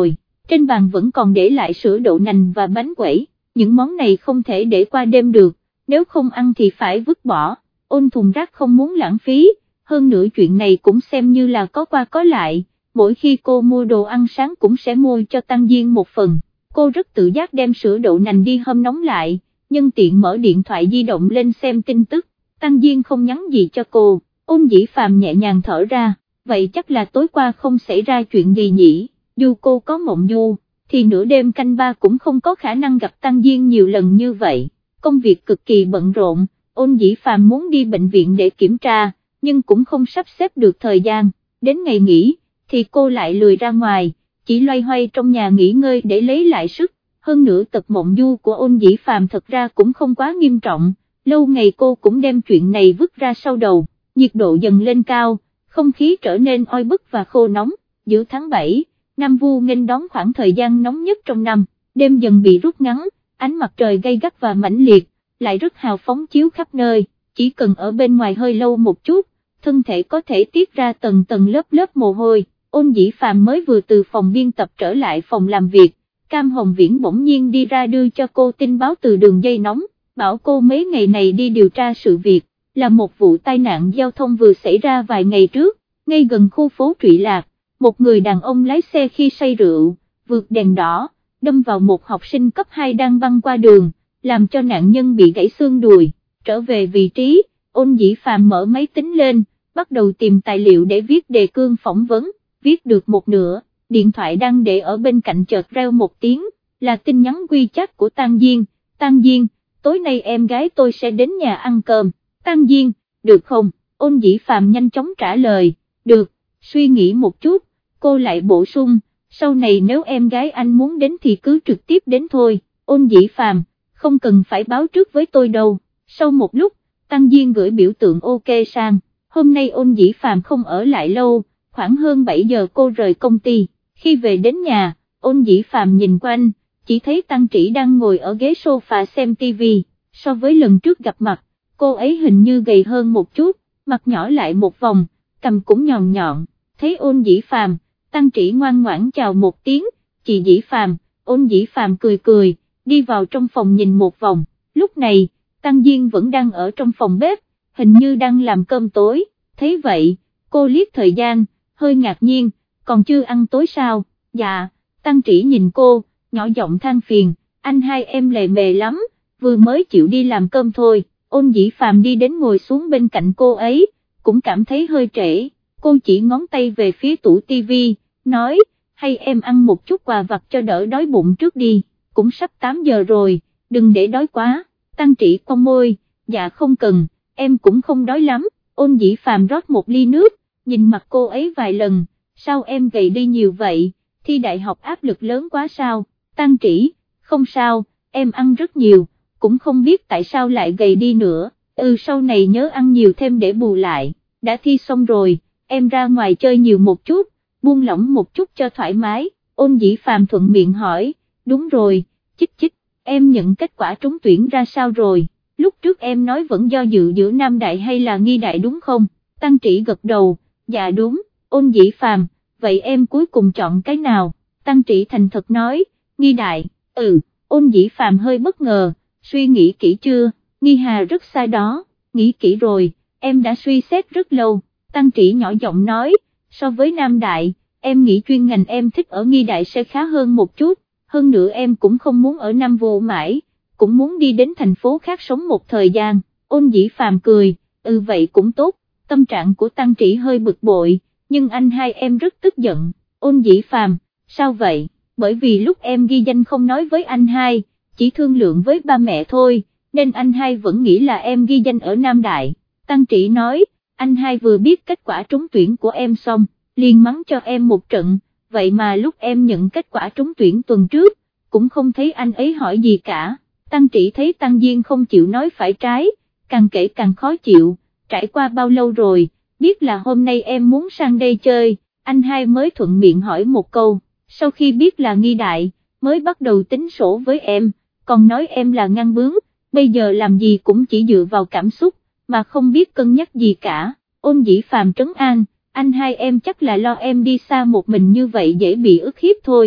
trên bàn vẫn còn để lại sữa đậu nành và bánh quẩy, những món này không thể để qua đêm được, nếu không ăn thì phải vứt bỏ. Ôn thùng rác không muốn lãng phí, hơn nữa chuyện này cũng xem như là có qua có lại, mỗi khi cô mua đồ ăn sáng cũng sẽ mua cho Tăng Diên một phần. Cô rất tự giác đem sữa đậu nành đi hâm nóng lại, nhân tiện mở điện thoại di động lên xem tin tức, Tăng Diên không nhắn gì cho cô. Ôn Dĩ Phàm nhẹ nhàng thở ra, vậy chắc là tối qua không xảy ra chuyện gì nhỉ, dù cô có mộng du, thì nửa đêm canh ba cũng không có khả năng gặp Tăng Diên nhiều lần như vậy. Công việc cực kỳ bận rộn, Ôn Dĩ Phàm muốn đi bệnh viện để kiểm tra, nhưng cũng không sắp xếp được thời gian, đến ngày nghỉ, thì cô lại lười ra ngoài, chỉ loay hoay trong nhà nghỉ ngơi để lấy lại sức. Hơn nữa tật mộng du của Ôn Dĩ Phàm thật ra cũng không quá nghiêm trọng, lâu ngày cô cũng đem chuyện này vứt ra sau đầu. Nhiệt độ dần lên cao, không khí trở nên oi bức và khô nóng, giữa tháng bảy, Nam Vu nghênh đón khoảng thời gian nóng nhất trong năm, đêm dần bị rút ngắn, ánh mặt trời gay gắt và mãnh liệt, lại rất hào phóng chiếu khắp nơi, chỉ cần ở bên ngoài hơi lâu một chút, thân thể có thể tiết ra tầng tầng lớp lớp mồ hôi. Ôn Dĩ Phàm mới vừa từ phòng biên tập trở lại phòng làm việc, Cam Hồng Viễn bỗng nhiên đi ra đưa cho cô tin báo từ đường dây nóng, bảo cô mấy ngày này đi điều tra sự việc, là một vụ tai nạn giao thông vừa xảy ra vài ngày trước, ngay gần khu phố Trụy Lạc, một người đàn ông lái xe khi say rượu, vượt đèn đỏ, đâm vào một học sinh cấp hai đang băng qua đường, làm cho nạn nhân bị gãy xương đùi. Trở về vị trí, Ôn Dĩ Phàm mở máy tính lên, bắt đầu tìm tài liệu để viết đề cương phỏng vấn, viết được một nửa, điện thoại đang để ở bên cạnh chợt reo một tiếng, là tin nhắn WeChat của Tăng Diên. Tăng Diên, tối nay em gái tôi sẽ đến nhà ăn cơm. Tăng Diên, được không? Ôn Dĩ Phàm nhanh chóng trả lời, được. Suy nghĩ một chút, cô lại bổ sung, sau này nếu em gái anh muốn đến thì cứ trực tiếp đến thôi. Ôn Dĩ Phàm, không cần phải báo trước với tôi đâu. Sau một lúc, Tăng Diên gửi biểu tượng ok sang, hôm nay Ôn Dĩ Phàm không ở lại lâu, khoảng hơn bảy giờ cô rời công ty, khi về đến nhà, Ôn Dĩ Phàm nhìn quanh, chỉ thấy Tăng Trĩ đang ngồi ở ghế sofa xem tivi, so với lần trước gặp mặt, cô ấy hình như gầy hơn một chút, mặt nhỏ lại một vòng, cằm cũng nhọn nhọn, thấy Ôn Dĩ Phàm, Tăng Trĩ ngoan ngoãn chào một tiếng, chị Dĩ Phàm. Ôn Dĩ Phàm cười cười, đi vào trong phòng nhìn một vòng, lúc này, Tăng Diên vẫn đang ở trong phòng bếp, hình như đang làm cơm tối, thấy vậy, cô liếc thời gian, hơi ngạc nhiên, còn chưa ăn tối sao? Dạ. Tăng Trĩ nhìn cô, nhỏ giọng than phiền, anh hai em lề mề lắm, vừa mới chịu đi làm cơm thôi. Ôn Dĩ Phàm đi đến ngồi xuống bên cạnh cô ấy, cũng cảm thấy hơi trễ, cô chỉ ngón tay về phía tủ tivi, nói, hay em ăn một chút quà vặt cho đỡ đói bụng trước đi, cũng sắp tám giờ rồi, đừng để đói quá. Tăng Trĩ cong môi, dạ không cần, em cũng không đói lắm. Ôn Dĩ Phàm rót một ly nước, nhìn mặt cô ấy vài lần, sao em gầy đi nhiều vậy, thi đại học áp lực lớn quá sao? Tăng Trĩ, không sao, em ăn rất nhiều, cũng không biết tại sao lại gầy đi nữa, ừ sau này nhớ ăn nhiều thêm để bù lại, đã thi xong rồi, em ra ngoài chơi nhiều một chút, buông lỏng một chút cho thoải mái. Ôn Dĩ Phàm thuận miệng hỏi, đúng rồi, chích chích, em nhận kết quả trúng tuyển ra sao rồi, lúc trước em nói vẫn do dự giữa Nam Đại hay là Nghi Đại đúng không? Tăng Trĩ gật đầu, dạ đúng. Ôn Dĩ Phàm, vậy em cuối cùng chọn cái nào? Tăng Trĩ thành thật nói, Nghi Đại. Ừ. Ôn Dĩ Phàm hơi bất ngờ, suy nghĩ kỹ chưa? Nghi Hà rất sai đó. Nghĩ kỹ rồi, em đã suy xét rất lâu. Tăng Trĩ nhỏ giọng nói, so với Nam Đại, em nghĩ chuyên ngành em thích ở Nghi Đại sẽ khá hơn một chút, hơn nữa em cũng không muốn ở Nam Vô mãi, cũng muốn đi đến thành phố khác sống một thời gian. Ôn Dĩ Phàm cười, ừ vậy cũng tốt. Tâm trạng của Tăng Trĩ hơi bực bội, nhưng anh hai em rất tức giận. Ôn Dĩ Phàm, sao vậy? Bởi vì lúc em ghi danh không nói với anh hai, chỉ thương lượng với ba mẹ thôi, nên anh hai vẫn nghĩ là em ghi danh ở Nam Đại. Tăng Trĩ nói, anh hai vừa biết kết quả trúng tuyển của em xong, liền mắng cho em một trận, vậy mà lúc em nhận kết quả trúng tuyển tuần trước, cũng không thấy anh ấy hỏi gì cả. Tăng Trĩ thấy Tăng Diên không chịu nói phải trái, càng kể càng khó chịu, trải qua bao lâu rồi, biết là hôm nay em muốn sang đây chơi, anh hai mới thuận miệng hỏi một câu, sau khi biết là Nghi Đại, mới bắt đầu tính sổ với em, còn nói em là ngang bướng, bây giờ làm gì cũng chỉ dựa vào cảm xúc, mà không biết cân nhắc gì cả. Ôn Dĩ Phàm trấn an, anh hai em chắc là lo em đi xa một mình như vậy dễ bị ức hiếp thôi,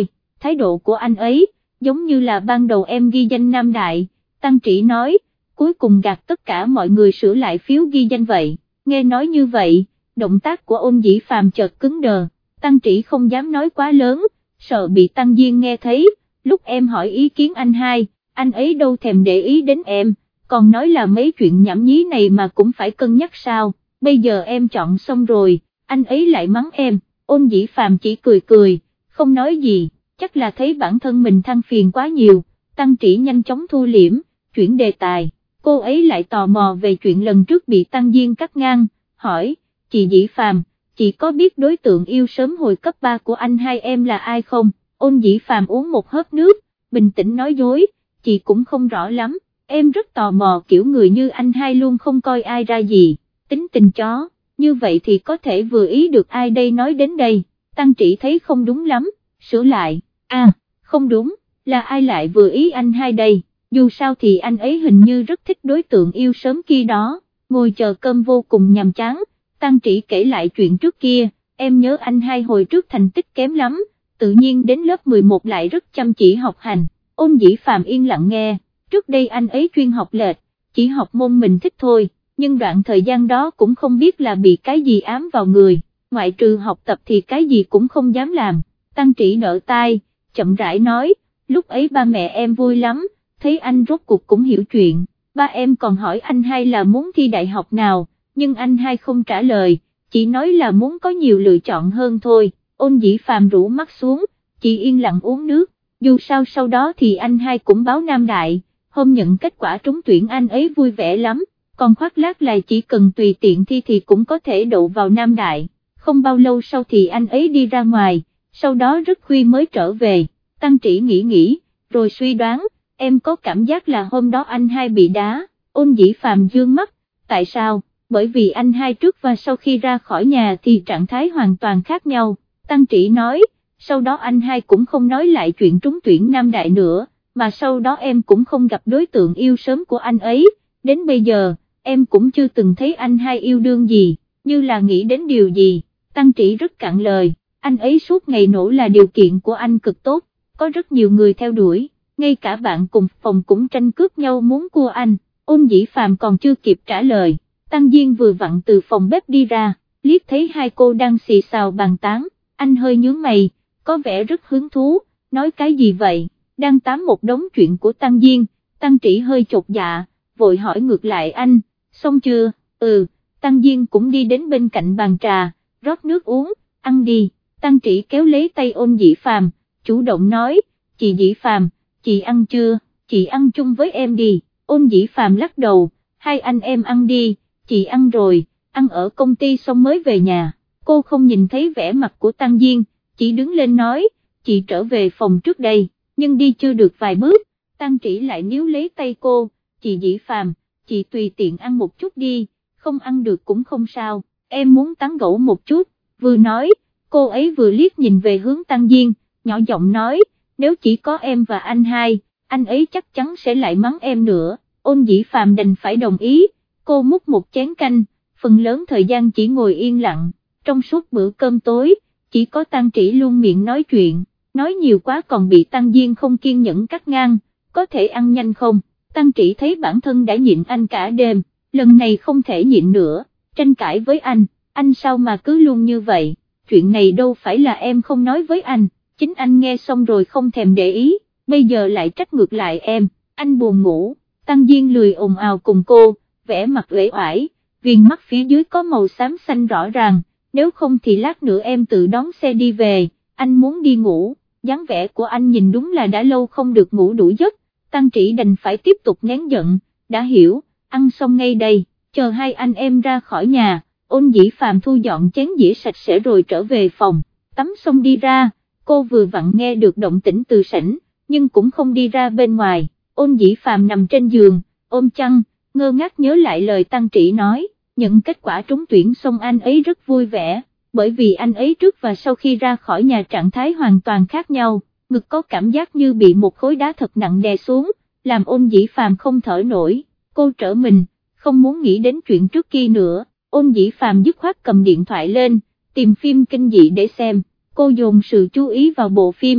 thái độ của anh ấy, giống như là ban đầu em ghi danh Nam Đại, Tăng Trĩ nói, cuối cùng gạt tất cả mọi người sửa lại phiếu ghi danh vậy. Nghe nói như vậy, động tác của Ôn Dĩ Phàm chợt cứng đờ, Tăng Trĩ không dám nói quá lớn, sợ bị Tăng Diên nghe thấy, lúc em hỏi ý kiến anh hai, anh ấy đâu thèm để ý đến em, còn nói là mấy chuyện nhảm nhí này mà cũng phải cân nhắc sao, bây giờ em chọn xong rồi, anh ấy lại mắng em. Ôn Dĩ Phàm chỉ cười cười, không nói gì, chắc là thấy bản thân mình than phiền quá nhiều. Tăng Trĩ nhanh chóng thu liễm, chuyển đề tài, cô ấy lại tò mò về chuyện lần trước bị Tăng Diên cắt ngang, hỏi, chị Dĩ Phàm, chị có biết đối tượng yêu sớm hồi cấp ba của anh hai em là ai không? Ôn Dĩ Phàm uống một hớp nước, bình tĩnh nói dối, chị cũng không rõ lắm, em rất tò mò kiểu người như anh hai luôn không coi ai ra gì, tính tình chó, như vậy thì có thể vừa ý được ai đây nói đến đây, Tăng Trĩ thấy không đúng lắm, sửa lại, à, không đúng, là ai lại vừa ý anh hai đây, dù sao thì anh ấy hình như rất thích đối tượng yêu sớm kia đó, ngồi chờ cơm vô cùng nhàm chán, Tăng Trĩ kể lại chuyện trước kia, em nhớ anh hai hồi trước thành tích kém lắm, tự nhiên đến lớp mười một lại rất chăm chỉ học hành. Ôn Dĩ Phàm yên lặng nghe, trước đây anh ấy chuyên học lệch, chỉ học môn mình thích thôi, nhưng đoạn thời gian đó cũng không biết là bị cái gì ám vào người, ngoại trừ học tập thì cái gì cũng không dám làm. Tăng Trĩ nở tai, chậm rãi nói, lúc ấy ba mẹ em vui lắm, thấy anh rốt cuộc cũng hiểu chuyện, ba em còn hỏi anh hai là muốn thi đại học nào, nhưng anh hai không trả lời, chỉ nói là muốn có nhiều lựa chọn hơn thôi. Ôn Dĩ Phàm rũ mắt xuống, chỉ yên lặng uống nước, dù sao sau đó thì anh hai cũng báo Nam Đại, hôm nhận kết quả trúng tuyển anh ấy vui vẻ lắm, còn khoác lác là chỉ cần tùy tiện thi thì cũng có thể đậu vào Nam Đại, không bao lâu sau thì anh ấy đi ra ngoài, sau đó rất khuya mới trở về. Tăng Trĩ nghĩ nghĩ, rồi suy đoán, em có cảm giác là hôm đó anh hai bị đá. Ôn Dĩ Phàm dương mắt, tại sao? Bởi vì anh hai trước và sau khi ra khỏi nhà thì trạng thái hoàn toàn khác nhau. Tăng Trĩ nói, sau đó anh hai cũng không nói lại chuyện trúng tuyển Nam Đại nữa, mà sau đó em cũng không gặp đối tượng yêu sớm của anh ấy, đến bây giờ, em cũng chưa từng thấy anh hai yêu đương gì, như là nghĩ đến điều gì. Tăng Trĩ rất cạn lời, anh ấy suốt ngày nổ là điều kiện của anh cực tốt, có rất nhiều người theo đuổi, ngay cả bạn cùng phòng cũng tranh cướp nhau muốn cua anh. Ôn Dĩ Phàm còn chưa kịp trả lời, Tăng Diên vừa vặn từ phòng bếp đi ra, liếc thấy hai cô đang xì xào bàn tán, anh hơi nhướng mày, có vẻ rất hứng thú, nói cái gì vậy, đang tám một đống chuyện của Tăng Diên. Tăng Trĩ hơi chột dạ, vội hỏi ngược lại anh, xong chưa? Ừ. Tăng Diên cũng đi đến bên cạnh bàn trà, rót nước uống, ăn đi. Tăng Trĩ kéo lấy tay Ôn Dĩ Phàm, chủ động nói, chị Dĩ Phàm, chị ăn chưa, chị ăn chung với em đi. Ôn Dĩ Phàm lắc đầu, hai anh em ăn đi, chị ăn rồi, ăn ở công ty xong mới về nhà. Cô không nhìn thấy vẻ mặt của Tăng Diên, chỉ đứng lên nói, chị trở về phòng trước đây, nhưng đi chưa được vài bước, Tăng Trĩ lại níu lấy tay cô, chị Dĩ Phàm, chị tùy tiện ăn một chút đi, không ăn được cũng không sao, em muốn tán gẫu một chút. Vừa nói, cô ấy vừa liếc nhìn về hướng Tăng Diên, nhỏ giọng nói, nếu chỉ có em và anh hai, anh ấy chắc chắn sẽ lại mắng em nữa. Ôn Dĩ Phàm đành phải đồng ý, cô múc một chén canh, phần lớn thời gian chỉ ngồi yên lặng, trong suốt bữa cơm tối, chỉ có Tăng Trĩ luôn miệng nói chuyện, nói nhiều quá còn bị Tăng Diên không kiên nhẫn cắt ngang, có thể ăn nhanh không? Tăng Trĩ thấy bản thân đã nhịn anh cả đêm, lần này không thể nhịn nữa, tranh cãi với anh, anh sao mà cứ luôn như vậy, chuyện này đâu phải là em không nói với anh, chính anh nghe xong rồi không thèm để ý, bây giờ lại trách ngược lại em, anh buồn ngủ. Tăng Diên lười ồn ào cùng cô, vẻ mặt uể oải, viền mắt phía dưới có màu xám xanh rõ ràng, nếu không thì lát nữa em tự đón xe đi về, anh muốn đi ngủ. Dáng vẻ của anh nhìn đúng là đã lâu không được ngủ đủ giấc. Tăng Trĩ đành phải tiếp tục nén giận, đã hiểu, ăn xong ngay đây, chờ hai anh em ra khỏi nhà. Ôn Dĩ Phàm thu dọn chén dĩa sạch sẽ rồi trở về phòng, tắm xong đi ra, cô vừa vặn nghe được động tĩnh từ sảnh, nhưng cũng không đi ra bên ngoài. Ôn Dĩ Phàm nằm trên giường, ôm chăn, ngơ ngác nhớ lại lời Tăng Trĩ nói, nhận kết quả trúng tuyển xong anh ấy rất vui vẻ, bởi vì anh ấy trước và sau khi ra khỏi nhà trạng thái hoàn toàn khác nhau, ngực có cảm giác như bị một khối đá thật nặng đè xuống, làm Ôn Dĩ Phàm không thở nổi, cô trở mình, không muốn nghĩ đến chuyện trước kia nữa. Ôn Dĩ Phàm dứt khoát cầm điện thoại lên, tìm phim kinh dị để xem, cô dồn sự chú ý vào bộ phim,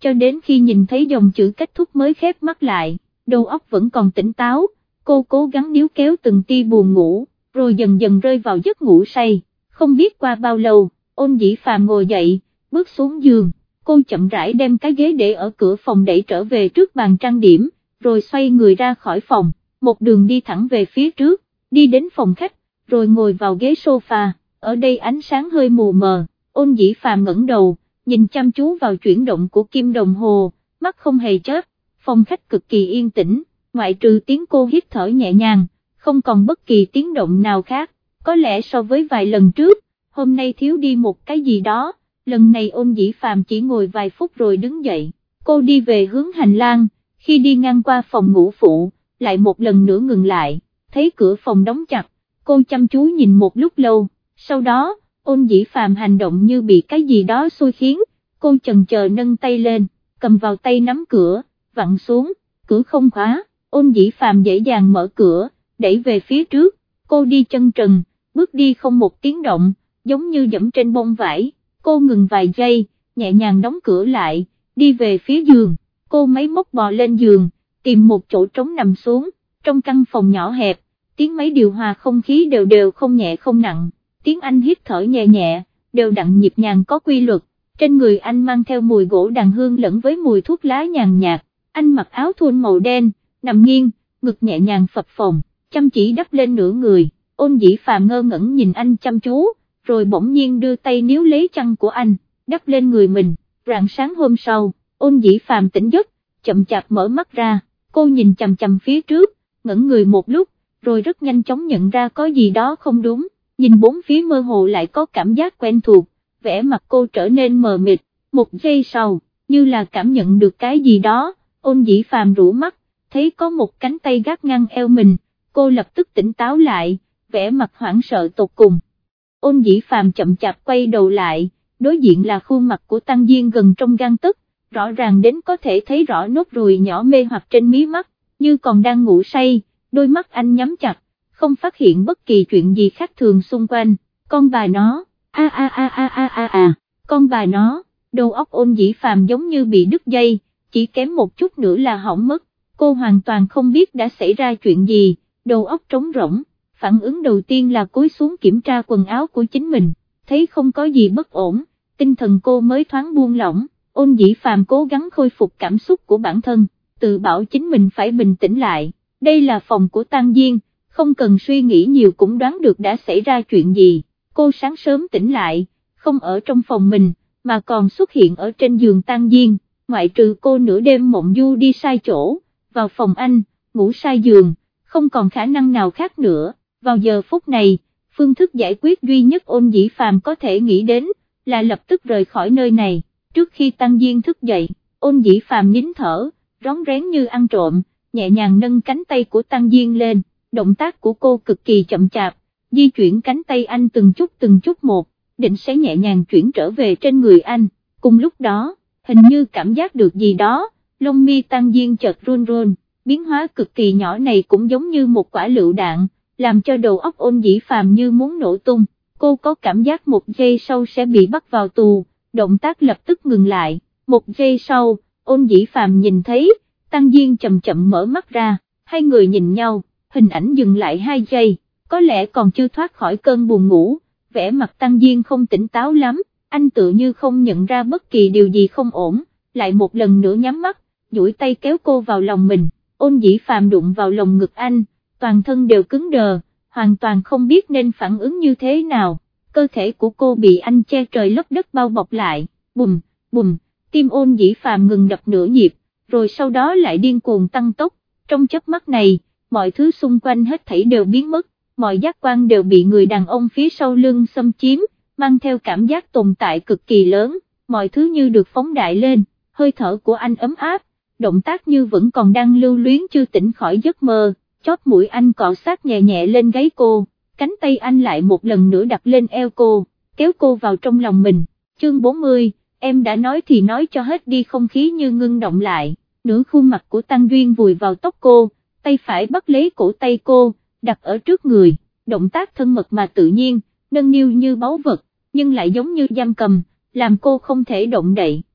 cho đến khi nhìn thấy dòng chữ kết thúc mới khép mắt lại, đầu óc vẫn còn tỉnh táo, cô cố gắng níu kéo từng tia buồn ngủ, rồi dần dần rơi vào giấc ngủ say. Không biết qua bao lâu, Ôn Dĩ Phàm ngồi dậy, bước xuống giường, cô chậm rãi đem cái ghế để ở cửa phòng đẩy trở về trước bàn trang điểm, rồi xoay người ra khỏi phòng, một đường đi thẳng về phía trước, đi đến phòng khách, rồi ngồi vào ghế sofa, ở đây ánh sáng hơi mù mờ, Ôn Dĩ Phàm ngẩng đầu, nhìn chăm chú vào chuyển động của kim đồng hồ, mắt không hề chớp, phòng khách cực kỳ yên tĩnh, ngoại trừ tiếng cô hít thở nhẹ nhàng, không còn bất kỳ tiếng động nào khác, có lẽ so với vài lần trước, hôm nay thiếu đi một cái gì đó, lần này Ôn Dĩ Phàm chỉ ngồi vài phút rồi đứng dậy, cô đi về hướng hành lang, khi đi ngang qua phòng ngủ phụ, lại một lần nữa ngừng lại, thấy cửa phòng đóng chặt, cô chăm chú nhìn một lúc lâu, sau đó, Ôn Dĩ Phàm hành động như bị cái gì đó xui khiến, cô chần chờ nâng tay lên, cầm vào tay nắm cửa, vặn xuống, cửa không khóa, Ôn Dĩ Phàm dễ dàng mở cửa, đẩy về phía trước, cô đi chân trần, bước đi không một tiếng động, giống như dẫm trên bông vải, cô ngừng vài giây, nhẹ nhàng đóng cửa lại, đi về phía giường, cô máy móc bò lên giường, tìm một chỗ trống nằm xuống, trong căn phòng nhỏ hẹp, tiếng máy điều hòa không khí đều đều không nhẹ không nặng, tiếng anh hít thở nhẹ nhẹ, đều đặn nhịp nhàng có quy luật, trên người anh mang theo mùi gỗ đàn hương lẫn với mùi thuốc lá nhàn nhạt, anh mặc áo thun màu đen, nằm nghiêng, ngực nhẹ nhàng phập phồng, chăm chỉ đắp lên nửa người, Ôn Dĩ Phàm ngơ ngẩn nhìn anh chăm chú, rồi bỗng nhiên đưa tay níu lấy chăn của anh, đắp lên người mình, rạng sáng hôm sau, Ôn Dĩ Phàm tỉnh giấc, chậm chạp mở mắt ra, cô nhìn chằm chằm phía trước, ngẩn người một lúc, rồi rất nhanh chóng nhận ra có gì đó không đúng, nhìn bốn phía mơ hồ lại có cảm giác quen thuộc, vẻ mặt cô trở nên mờ mịt, một giây sau, như là cảm nhận được cái gì đó, Ôn Dĩ Phàm rũ mắt, thấy có một cánh tay gác ngang eo mình, cô lập tức tỉnh táo lại, vẻ mặt hoảng sợ tột cùng. Ôn Dĩ Phàm chậm chạp quay đầu lại, đối diện là khuôn mặt của Tăng Diên gần trong gang tấc, rõ ràng đến có thể thấy rõ nốt ruồi nhỏ mê hoặc trên mí mắt, như còn đang ngủ say, đôi mắt anh nhắm chặt, không phát hiện bất kỳ chuyện gì khác thường xung quanh, con bà nó, a a a a a a a, con bà nó, đầu óc Ôn Dĩ Phàm giống như bị đứt dây, chỉ kém một chút nữa là hỏng mất, cô hoàn toàn không biết đã xảy ra chuyện gì, đầu óc trống rỗng, phản ứng đầu tiên là cúi xuống kiểm tra quần áo của chính mình, thấy không có gì bất ổn, tinh thần cô mới thoáng buông lỏng, Ôn Dĩ Phàm cố gắng khôi phục cảm xúc của bản thân, tự bảo chính mình phải bình tĩnh lại, đây là phòng của Tăng Diên, không cần suy nghĩ nhiều cũng đoán được đã xảy ra chuyện gì, cô sáng sớm tỉnh lại, không ở trong phòng mình, mà còn xuất hiện ở trên giường Tăng Diên, ngoại trừ cô nửa đêm mộng du đi sai chỗ, vào phòng anh, ngủ sai giường, không còn khả năng nào khác nữa, vào giờ phút này, phương thức giải quyết duy nhất Ôn Dĩ Phàm có thể nghĩ đến, là lập tức rời khỏi nơi này, trước khi Tăng Diên thức dậy, Ôn Dĩ Phàm nín thở, rón rén như ăn trộm, nhẹ nhàng nâng cánh tay của Tăng Diên lên, động tác của cô cực kỳ chậm chạp, di chuyển cánh tay anh từng chút từng chút một, định sẽ nhẹ nhàng chuyển trở về trên người anh, cùng lúc đó, hình như cảm giác được gì đó, lông mi Tăng Diên chợt run run, biến hóa cực kỳ nhỏ này cũng giống như một quả lựu đạn, làm cho đầu óc Ôn Dĩ Phàm như muốn nổ tung, cô có cảm giác một giây sau sẽ bị bắt vào tù, động tác lập tức ngừng lại, một giây sau, Ôn Dĩ Phàm nhìn thấy, Tăng Diên chậm chậm mở mắt ra, hai người nhìn nhau, hình ảnh dừng lại hai giây, có lẽ còn chưa thoát khỏi cơn buồn ngủ, vẻ mặt Tăng Diên không tỉnh táo lắm, anh tự như không nhận ra bất kỳ điều gì không ổn, lại một lần nữa nhắm mắt, duỗi tay kéo cô vào lòng mình, Ôn Dĩ Phàm đụng vào lồng ngực anh, toàn thân đều cứng đờ, hoàn toàn không biết nên phản ứng như thế nào, cơ thể của cô bị anh che trời lấp đất bao bọc lại, bùm, bùm, tim Ôn Dĩ Phàm ngừng đập nửa nhịp, rồi sau đó lại điên cuồng tăng tốc, trong chớp mắt này, mọi thứ xung quanh hết thảy đều biến mất, mọi giác quan đều bị người đàn ông phía sau lưng xâm chiếm, mang theo cảm giác tồn tại cực kỳ lớn, mọi thứ như được phóng đại lên, hơi thở của anh ấm áp, động tác như vẫn còn đang lưu luyến chưa tỉnh khỏi giấc mơ, chóp mũi anh cọ sát nhẹ nhẹ lên gáy cô, cánh tay anh lại một lần nữa đặt lên eo cô, kéo cô vào trong lòng mình, chương bốn mươi, em đã nói thì nói cho hết đi, không khí như ngưng động lại, nửa khuôn mặt của Tăng Duyên vùi vào tóc cô, tay phải bắt lấy cổ tay cô, đặt ở trước người, động tác thân mật mà tự nhiên, nâng niu như báu vật, nhưng lại giống như giam cầm, làm cô không thể động đậy,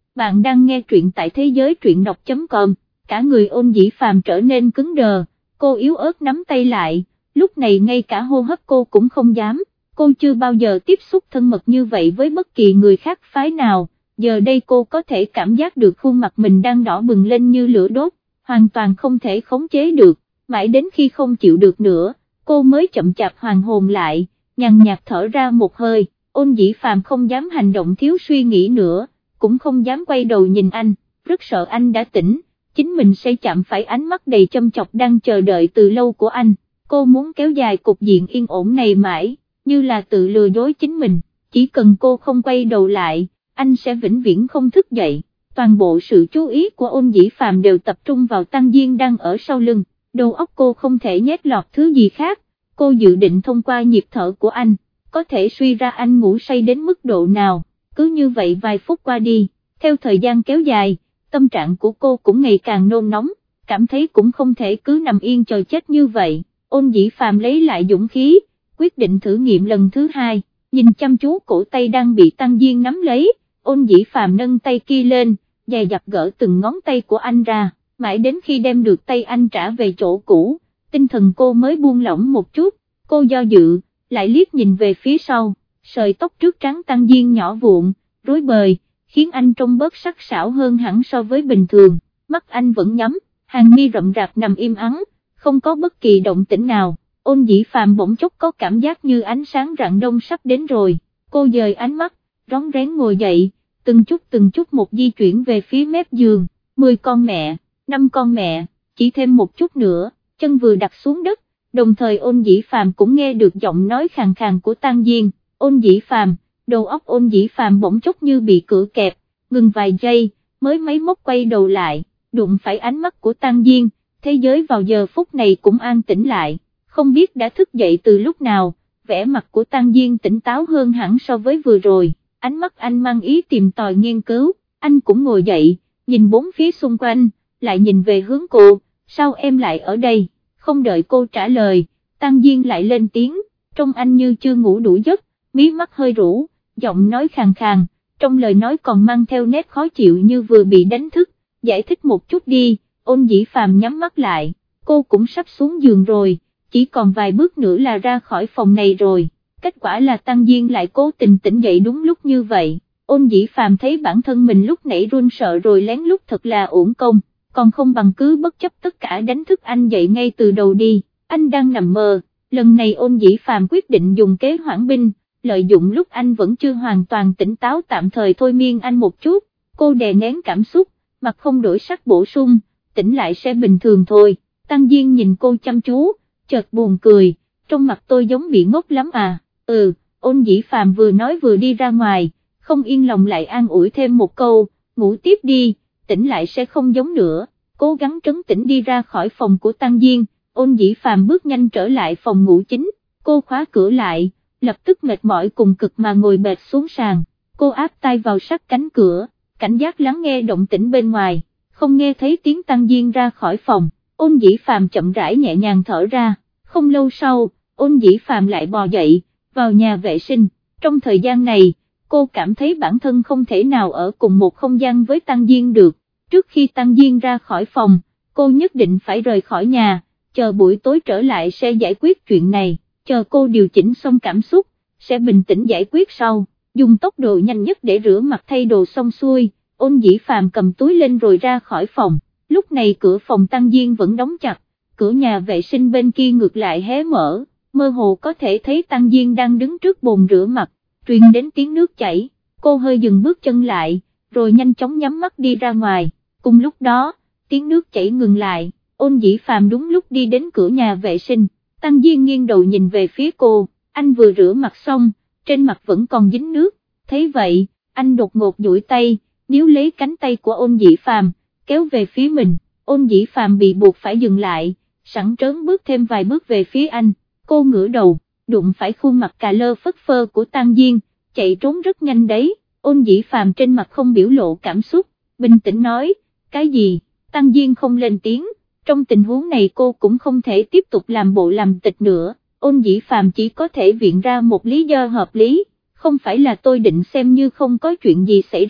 bạn đang nghe truyện tại thế giới truyện đọc chấm com, cả người Ôn Dĩ Phàm trở nên cứng đờ, cô yếu ớt nắm tay lại, lúc này ngay cả hô hấp cô cũng không dám, cô chưa bao giờ tiếp xúc thân mật như vậy với bất kỳ người khác phái nào, giờ đây cô có thể cảm giác được khuôn mặt mình đang đỏ bừng lên như lửa đốt, hoàn toàn không thể khống chế được, mãi đến khi không chịu được nữa, cô mới chậm chạp hoàn hồn lại, nhàn nhạt thở ra một hơi. Ôn Dĩ Phàm không dám hành động thiếu suy nghĩ nữa, cũng không dám quay đầu nhìn anh, rất sợ anh đã tỉnh, chính mình sẽ chạm phải ánh mắt đầy châm chọc đang chờ đợi từ lâu của anh, cô muốn kéo dài cục diện yên ổn này mãi, như là tự lừa dối chính mình, chỉ cần cô không quay đầu lại, anh sẽ vĩnh viễn không thức dậy. Toàn bộ sự chú ý của Ôn Dĩ Phàm đều tập trung vào Tăng Diên đang ở sau lưng, đầu óc cô không thể nhét lọt thứ gì khác, cô dự định thông qua nhịp thở của anh, có thể suy ra anh ngủ say đến mức độ nào, cứ như vậy vài phút qua đi, theo thời gian kéo dài, tâm trạng của cô cũng ngày càng nôn nóng, cảm thấy cũng không thể cứ nằm yên chờ chết như vậy, Ôn Dĩ Phàm lấy lại dũng khí, quyết định thử nghiệm lần thứ hai, nhìn chăm chú cổ tay đang bị Tăng Diên nắm lấy, Ôn Dĩ Phàm nâng tay kia lên, dè dặt gỡ từng ngón tay của anh ra, mãi đến khi đem được tay anh trả về chỗ cũ, tinh thần cô mới buông lỏng một chút, cô do dự, lại liếc nhìn về phía sau, sợi tóc trước trắng Tăng Diên nhỏ vụn, rối bời, khiến anh trông bớt sắc sảo hơn hẳn so với bình thường, mắt anh vẫn nhắm, hàng mi rậm rạp nằm im ắng, không có bất kỳ động tĩnh nào. Ôn Dĩ Phàm bỗng chốc có cảm giác như ánh sáng rạng đông sắp đến rồi, cô dời ánh mắt, rón rén ngồi dậy, từng chút từng chút một di chuyển về phía mép giường, mười con mẹ, năm con mẹ, chỉ thêm một chút nữa, chân vừa đặt xuống đất, đồng thời Ôn Dĩ Phàm cũng nghe được giọng nói khàn khàn của Tăng Diên, Ôn Dĩ Phàm, đầu óc Ôn Dĩ Phàm bỗng chốc như bị cửa kẹp, ngừng vài giây, mới máy móc quay đầu lại, đụng phải ánh mắt của Tăng Diên, thế giới vào giờ phút này cũng an tĩnh lại. Không biết đã thức dậy từ lúc nào, vẻ mặt của Tăng Diên tỉnh táo hơn hẳn so với vừa rồi, ánh mắt anh mang ý tìm tòi nghiên cứu, anh cũng ngồi dậy, nhìn bốn phía xung quanh, lại nhìn về hướng cô, sao em lại ở đây, không đợi cô trả lời, Tăng Diên lại lên tiếng, trông anh như chưa ngủ đủ giấc, mí mắt hơi rũ, giọng nói khàn khàn, trong lời nói còn mang theo nét khó chịu như vừa bị đánh thức, giải thích một chút đi. Ôn Dĩ Phàm nhắm mắt lại, cô cũng sắp xuống giường rồi, chỉ còn vài bước nữa là ra khỏi phòng này rồi, kết quả là Tăng Diên lại cố tình tỉnh dậy đúng lúc như vậy, Ôn Dĩ Phàm thấy bản thân mình lúc nãy run sợ rồi lén lút thật là uổng công, còn không bằng cứ bất chấp tất cả đánh thức anh dậy ngay từ đầu đi, anh đang nằm mơ, lần này Ôn Dĩ Phàm quyết định dùng kế hoãn binh, lợi dụng lúc anh vẫn chưa hoàn toàn tỉnh táo tạm thời thôi miên anh một chút, cô đè nén cảm xúc, mặt không đổi sắc bổ sung, tỉnh lại sẽ bình thường thôi. Tăng Diên nhìn cô chăm chú, chợt buồn cười, trong mặt tôi giống bị ngốc lắm à, ừ, Ôn Dĩ Phàm vừa nói vừa đi ra ngoài, không yên lòng lại an ủi thêm một câu, ngủ tiếp đi, tỉnh lại sẽ không giống nữa, cố gắng trấn tĩnh đi ra khỏi phòng của Tăng Diên, Ôn Dĩ Phàm bước nhanh trở lại phòng ngủ chính, cô khóa cửa lại, lập tức mệt mỏi cùng cực mà ngồi bệt xuống sàn, cô áp tay vào sát cánh cửa, cảnh giác lắng nghe động tĩnh bên ngoài, không nghe thấy tiếng Tăng Diên ra khỏi phòng. Ôn Dĩ Phàm chậm rãi nhẹ nhàng thở ra, không lâu sau, Ôn Dĩ Phàm lại bò dậy, vào nhà vệ sinh, trong thời gian này, cô cảm thấy bản thân không thể nào ở cùng một không gian với Tăng Diên được, trước khi Tăng Diên ra khỏi phòng, cô nhất định phải rời khỏi nhà, chờ buổi tối trở lại sẽ giải quyết chuyện này, chờ cô điều chỉnh xong cảm xúc, sẽ bình tĩnh giải quyết sau, dùng tốc độ nhanh nhất để rửa mặt thay đồ xong xuôi, Ôn Dĩ Phàm cầm túi lên rồi ra khỏi phòng. Lúc này cửa phòng Tăng Diên vẫn đóng chặt, cửa nhà vệ sinh bên kia ngược lại hé mở, mơ hồ có thể thấy Tăng Diên đang đứng trước bồn rửa mặt, truyền đến tiếng nước chảy, cô hơi dừng bước chân lại, rồi nhanh chóng nhắm mắt đi ra ngoài, cùng lúc đó, tiếng nước chảy ngừng lại, Ôn Dĩ Phàm đúng lúc đi đến cửa nhà vệ sinh, Tăng Diên nghiêng đầu nhìn về phía cô, anh vừa rửa mặt xong, trên mặt vẫn còn dính nước, thấy vậy, anh đột ngột duỗi tay, níu lấy cánh tay của Ôn Dĩ Phàm, kéo về phía mình, Ôn Dĩ Phàm bị buộc phải dừng lại, sẵn trớn bước thêm vài bước về phía anh, cô ngửa đầu, đụng phải khuôn mặt cà lơ phất phơ của Tăng Diên, chạy trốn rất nhanh đấy, Ôn Dĩ Phàm trên mặt không biểu lộ cảm xúc, bình tĩnh nói, cái gì, Tăng Diên không lên tiếng, trong tình huống này cô cũng không thể tiếp tục làm bộ làm tịch nữa, Ôn Dĩ Phàm chỉ có thể viện ra một lý do hợp lý, không phải là tôi định xem như không có chuyện gì xảy ra,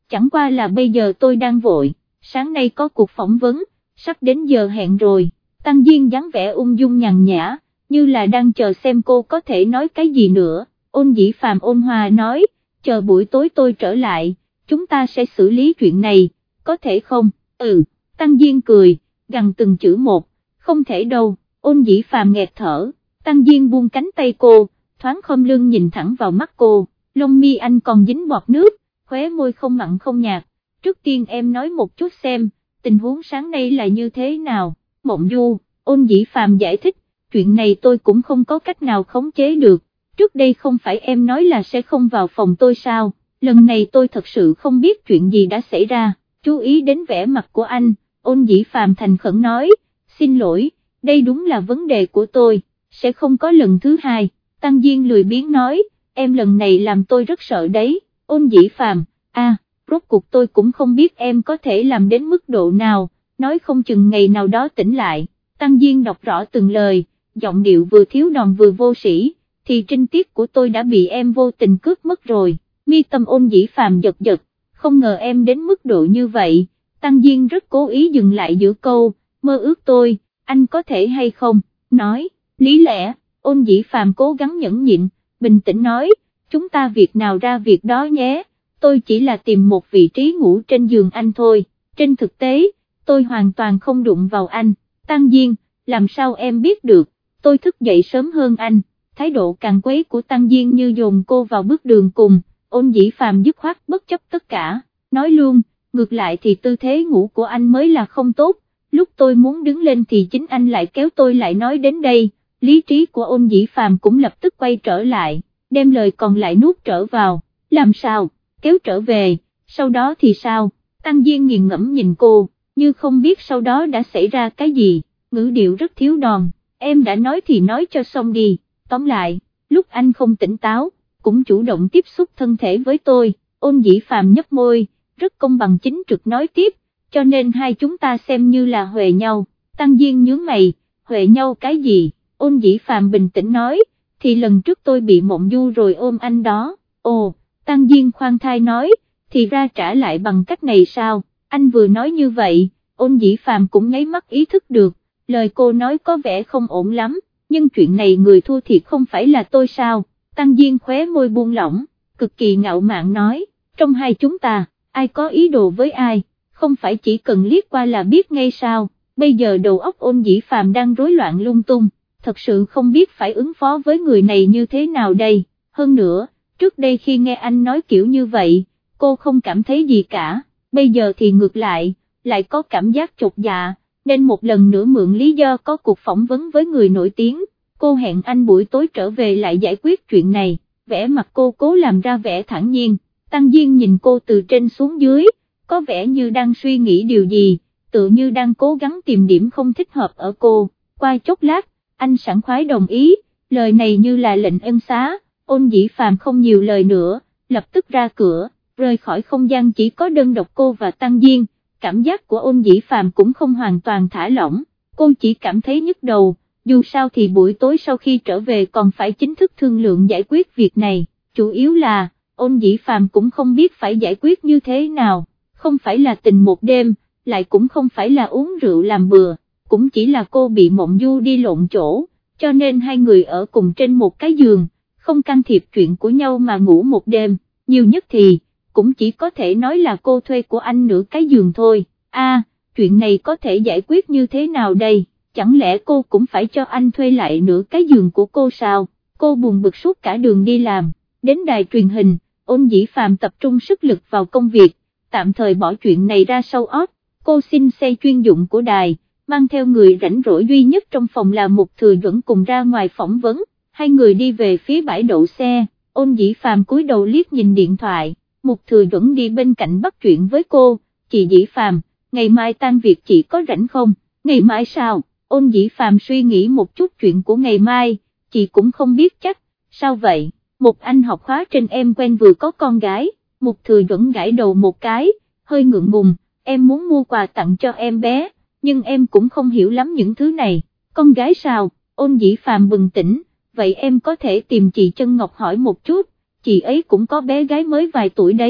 chẳng qua là bây giờ tôi đang vội, sáng nay có cuộc phỏng vấn, sắp đến giờ hẹn rồi. Tăng Diên dáng vẻ ung dung nhàn nhã, như là đang chờ xem cô có thể nói cái gì nữa. Ôn Dĩ Phàm ôn hòa nói, chờ buổi tối tôi trở lại, chúng ta sẽ xử lý chuyện này, có thể không? Ừ, Tăng Diên cười, gằn từng chữ một, không thể đâu. Ôn Dĩ Phàm nghẹt thở, Tăng Diên buông cánh tay cô, thoáng khom lưng nhìn thẳng vào mắt cô, lông mi anh còn dính bọt nước, khóe môi không mặn không nhạt. Trước tiên em nói một chút xem, tình huống sáng nay là như thế nào? Mộng Du, Ôn Dĩ Phàm giải thích, chuyện này tôi cũng không có cách nào khống chế được, trước đây không phải em nói là sẽ không vào phòng tôi sao, lần này tôi thật sự không biết chuyện gì đã xảy ra. Chú ý đến vẻ mặt của anh, Ôn Dĩ Phàm thành khẩn nói, xin lỗi, đây đúng là vấn đề của tôi, sẽ không có lần thứ hai. Tăng Diên lười biếng nói, em lần này làm tôi rất sợ đấy. Ôn Dĩ Phàm, a, rốt cuộc tôi cũng không biết em có thể làm đến mức độ nào, nói không chừng ngày nào đó tỉnh lại. Tăng Diên đọc rõ từng lời, giọng điệu vừa thiếu đòn vừa vô sĩ, thì trinh tiết của tôi đã bị em vô tình cướp mất rồi. Mi tâm Ôn Dĩ Phàm giật giật, không ngờ em đến mức độ như vậy. Tăng Diên rất cố ý dừng lại giữa câu, mơ ước tôi, anh có thể hay không, nói, lý lẽ. Ôn Dĩ Phàm cố gắng nhẫn nhịn, bình tĩnh nói, chúng ta việc nào ra việc đó nhé, tôi chỉ là tìm một vị trí ngủ trên giường anh thôi, trên thực tế, tôi hoàn toàn không đụng vào anh. Tăng Diên, làm sao em biết được, tôi thức dậy sớm hơn anh. Thái độ càng quấy của Tăng Diên như dồn cô vào bước đường cùng. Ôn Dĩ Phàm dứt khoát bất chấp tất cả, nói luôn, ngược lại thì tư thế ngủ của anh mới là không tốt, lúc tôi muốn đứng lên thì chính anh lại kéo tôi lại nói đến đây. Lý trí của Ôn Dĩ Phàm cũng lập tức quay trở lại, đem lời còn lại nuốt trở vào, làm sao, kéo trở về, sau đó thì sao? Tăng Diên nghiền ngẫm nhìn cô, như không biết sau đó đã xảy ra cái gì, ngữ điệu rất thiếu đòn, em đã nói thì nói cho xong đi, tóm lại, lúc anh không tỉnh táo, cũng chủ động tiếp xúc thân thể với tôi. Ôn Dĩ Phàm nhấp môi, rất công bằng chính trực nói tiếp, cho nên hai chúng ta xem như là huề nhau. Tăng Diên nhướng mày, huề nhau cái gì? Ôn Dĩ Phàm bình tĩnh nói, thì lần trước tôi bị Mộng Du rồi ôm anh đó. Ồ, Tăng Diên khoan thai nói, thì ra trả lại bằng cách này sao? Anh vừa nói như vậy, Ôn Dĩ Phàm cũng nháy mắt ý thức được, lời cô nói có vẻ không ổn lắm, nhưng chuyện này người thua thiệt không phải là tôi sao? Tăng Diên khóe môi buông lỏng, cực kỳ ngạo mạn nói, trong hai chúng ta, ai có ý đồ với ai, không phải chỉ cần liếc qua là biết ngay sao? Bây giờ đầu óc Ôn Dĩ Phàm đang rối loạn lung tung, thật sự không biết phải ứng phó với người này như thế nào đây. Hơn nữa, trước đây khi nghe anh nói kiểu như vậy, cô không cảm thấy gì cả, bây giờ thì ngược lại, lại có cảm giác chột dạ, nên một lần nữa mượn lý do có cuộc phỏng vấn với người nổi tiếng, cô hẹn anh buổi tối trở về lại giải quyết chuyện này. Vẻ mặt cô cố làm ra vẻ thản nhiên. Tăng Diên nhìn cô từ trên xuống dưới, có vẻ như đang suy nghĩ điều gì, tự như đang cố gắng tìm điểm không thích hợp ở cô. Qua chốc lát, anh sảng khoái đồng ý, lời này như là lệnh ân xá. Ôn Dĩ Phàm không nhiều lời nữa, lập tức ra cửa, rời khỏi không gian chỉ có đơn độc cô và Tăng Diên. Cảm giác của Ôn Dĩ Phàm cũng không hoàn toàn thả lỏng, cô chỉ cảm thấy nhức đầu, dù sao thì buổi tối sau khi trở về còn phải chính thức thương lượng giải quyết việc này, chủ yếu là, Ôn Dĩ Phàm cũng không biết phải giải quyết như thế nào, không phải là tình một đêm, lại cũng không phải là uống rượu làm bừa, cũng chỉ là cô bị Mộng Du đi lộn chỗ, cho nên hai người ở cùng trên một cái giường, không can thiệp chuyện của nhau mà ngủ một đêm, nhiều nhất thì, cũng chỉ có thể nói là cô thuê của anh nửa cái giường thôi. A, à, chuyện này có thể giải quyết như thế nào đây, chẳng lẽ cô cũng phải cho anh thuê lại nửa cái giường của cô sao? Cô buồn bực suốt cả đường đi làm, đến đài truyền hình, Ôn Dĩ Phàm tập trung sức lực vào công việc, tạm thời bỏ chuyện này ra sau óc, cô xin xe chuyên dụng của đài, mang theo người rảnh rỗi duy nhất trong phòng là Mục Thừa Duẩn cùng ra ngoài phỏng vấn, hai người đi về phía bãi đậu xe. Ôn Dĩ Phàm cúi đầu liếc nhìn điện thoại, Mục Thừa Duẩn đi bên cạnh bắt chuyện với cô, chị Dĩ Phàm, ngày mai tan việc chị có rảnh không? Ngày mai sao? Ôn Dĩ Phàm suy nghĩ một chút chuyện của ngày mai, chị cũng không biết chắc, sao vậy? Một anh học khóa trên em quen vừa có con gái. Mục Thừa Duẩn gãi đầu một cái, hơi ngượng ngùng, em muốn mua quà tặng cho em bé, nhưng em cũng không hiểu lắm những thứ này. Con gái sao? Ôn Dĩ Phàm bừng tỉnh, vậy em có thể tìm chị Chân Ngọc hỏi một chút, chị ấy cũng có bé gái mới vài tuổi đấy,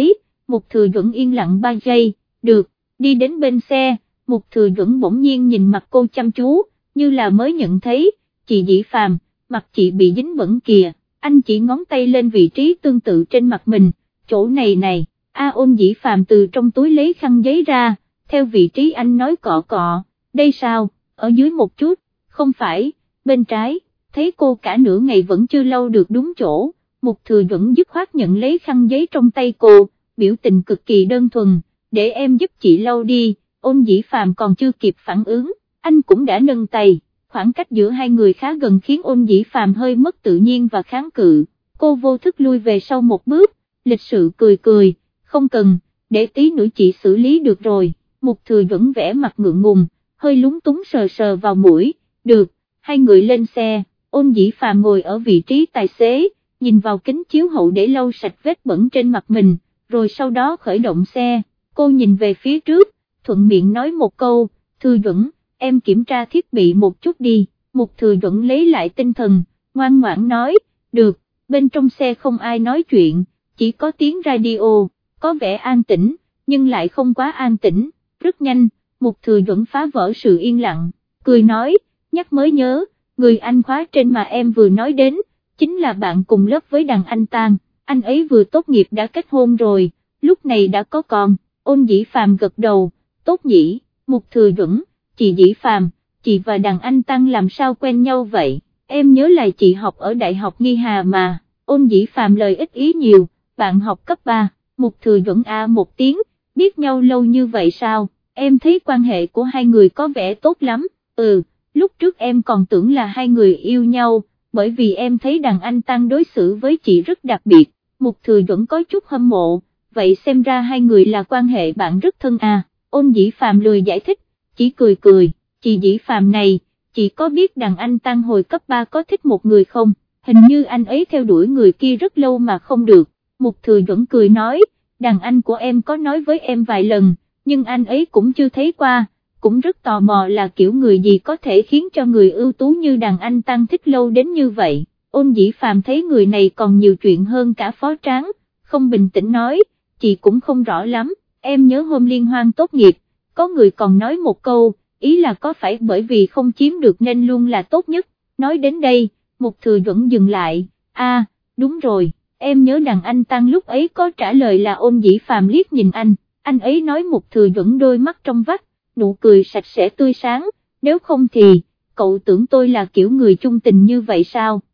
Mục Thừa Duẩn yên lặng ba giây, được, đi đến bên xe, Mục Thừa Duẩn bỗng nhiên nhìn mặt cô chăm chú, như là mới nhận thấy, chị Dĩ Phàm, mặt chị bị dính bẩn kìa, anh chỉ ngón tay lên vị trí tương tự trên mặt mình, chỗ này này, A Ôn Dĩ Phàm từ trong túi lấy khăn giấy ra, theo vị trí anh nói cọ cọ, đây sao, ở dưới một chút, không phải, bên trái, thấy cô cả nửa ngày vẫn chưa lau được đúng chỗ, Mục Thừa Duẩn dứt khoát nhận lấy khăn giấy trong tay cô, biểu tình cực kỳ đơn thuần, để em giúp chị lau đi. Ôn Dĩ Phàm còn chưa kịp phản ứng, anh cũng đã nâng tay, khoảng cách giữa hai người khá gần khiến Ôn Dĩ Phàm hơi mất tự nhiên và kháng cự, cô vô thức lui về sau một bước, lịch sự cười cười, không cần, để tí nữa chị xử lý được rồi. Mục Thừa Duẩn vẽ mặt ngượng ngùng, hơi lúng túng sờ sờ vào mũi, được, hai người lên xe, Ôn Dĩ Phàm ngồi ở vị trí tài xế, nhìn vào kính chiếu hậu để lau sạch vết bẩn trên mặt mình, rồi sau đó khởi động xe, cô nhìn về phía trước, thuận miệng nói một câu, Thừa Duẩn, em kiểm tra thiết bị một chút đi. Mục Thừa Duẩn lấy lại tinh thần, ngoan ngoãn nói, được, bên trong xe không ai nói chuyện, chỉ có tiếng radio, có vẻ an tĩnh, nhưng lại không quá an tĩnh, rất nhanh, Mục Thừa Duẩn phá vỡ sự yên lặng, cười nói, nhắc mới nhớ, người anh khóa trên mà em vừa nói đến, chính là bạn cùng lớp với đàn anh Tang, anh ấy vừa tốt nghiệp đã kết hôn rồi, lúc này đã có con. Ôn Dĩ Phàm gật đầu, tốt nhỉ. Mục Thừa Duẩn, chị Dĩ Phàm, chị và đàn anh Tăng làm sao quen nhau vậy, em nhớ là chị học ở Đại học Nghi Hà mà. Ôn Dĩ Phàm lời ít ý nhiều, bạn học cấp ba. Mục Thừa Duẩn a một tiếng, biết nhau lâu như vậy sao, em thấy quan hệ của hai người có vẻ tốt lắm. Ừ, lúc trước em còn tưởng là hai người yêu nhau, bởi vì em thấy đàn anh Tăng đối xử với chị rất đặc biệt. Mục Thừa Duẩn có chút hâm mộ, vậy xem ra hai người là quan hệ bạn rất thân à. Ôn Dĩ Phàm lười giải thích, chỉ cười cười, chị Dĩ Phàm này, chị có biết đàn anh Tăng hồi cấp ba có thích một người không, hình như anh ấy theo đuổi người kia rất lâu mà không được. Mục Thừa Duẩn cười nói, đàn anh của em có nói với em vài lần, nhưng anh ấy cũng chưa thấy qua, cũng rất tò mò là kiểu người gì có thể khiến cho người ưu tú như đàn anh Tăng thích lâu đến như vậy. Ôn Dĩ Phàm thấy người này còn nhiều chuyện hơn cả phó tráng, không bình tĩnh nói, chị cũng không rõ lắm, em nhớ hôm liên hoan tốt nghiệp, có người còn nói một câu, ý là có phải bởi vì không chiếm được nên luôn là tốt nhất. Nói đến đây, Mục Thừa Duẩn dừng lại, a, đúng rồi, em nhớ đàn anh Tăng lúc ấy có trả lời là. Ôn Dĩ Phàm liếc nhìn anh, anh ấy nói. Mục Thừa Duẩn đôi mắt trong vắt, nụ cười sạch sẽ tươi sáng, nếu không thì, cậu tưởng tôi là kiểu người chung tình như vậy sao?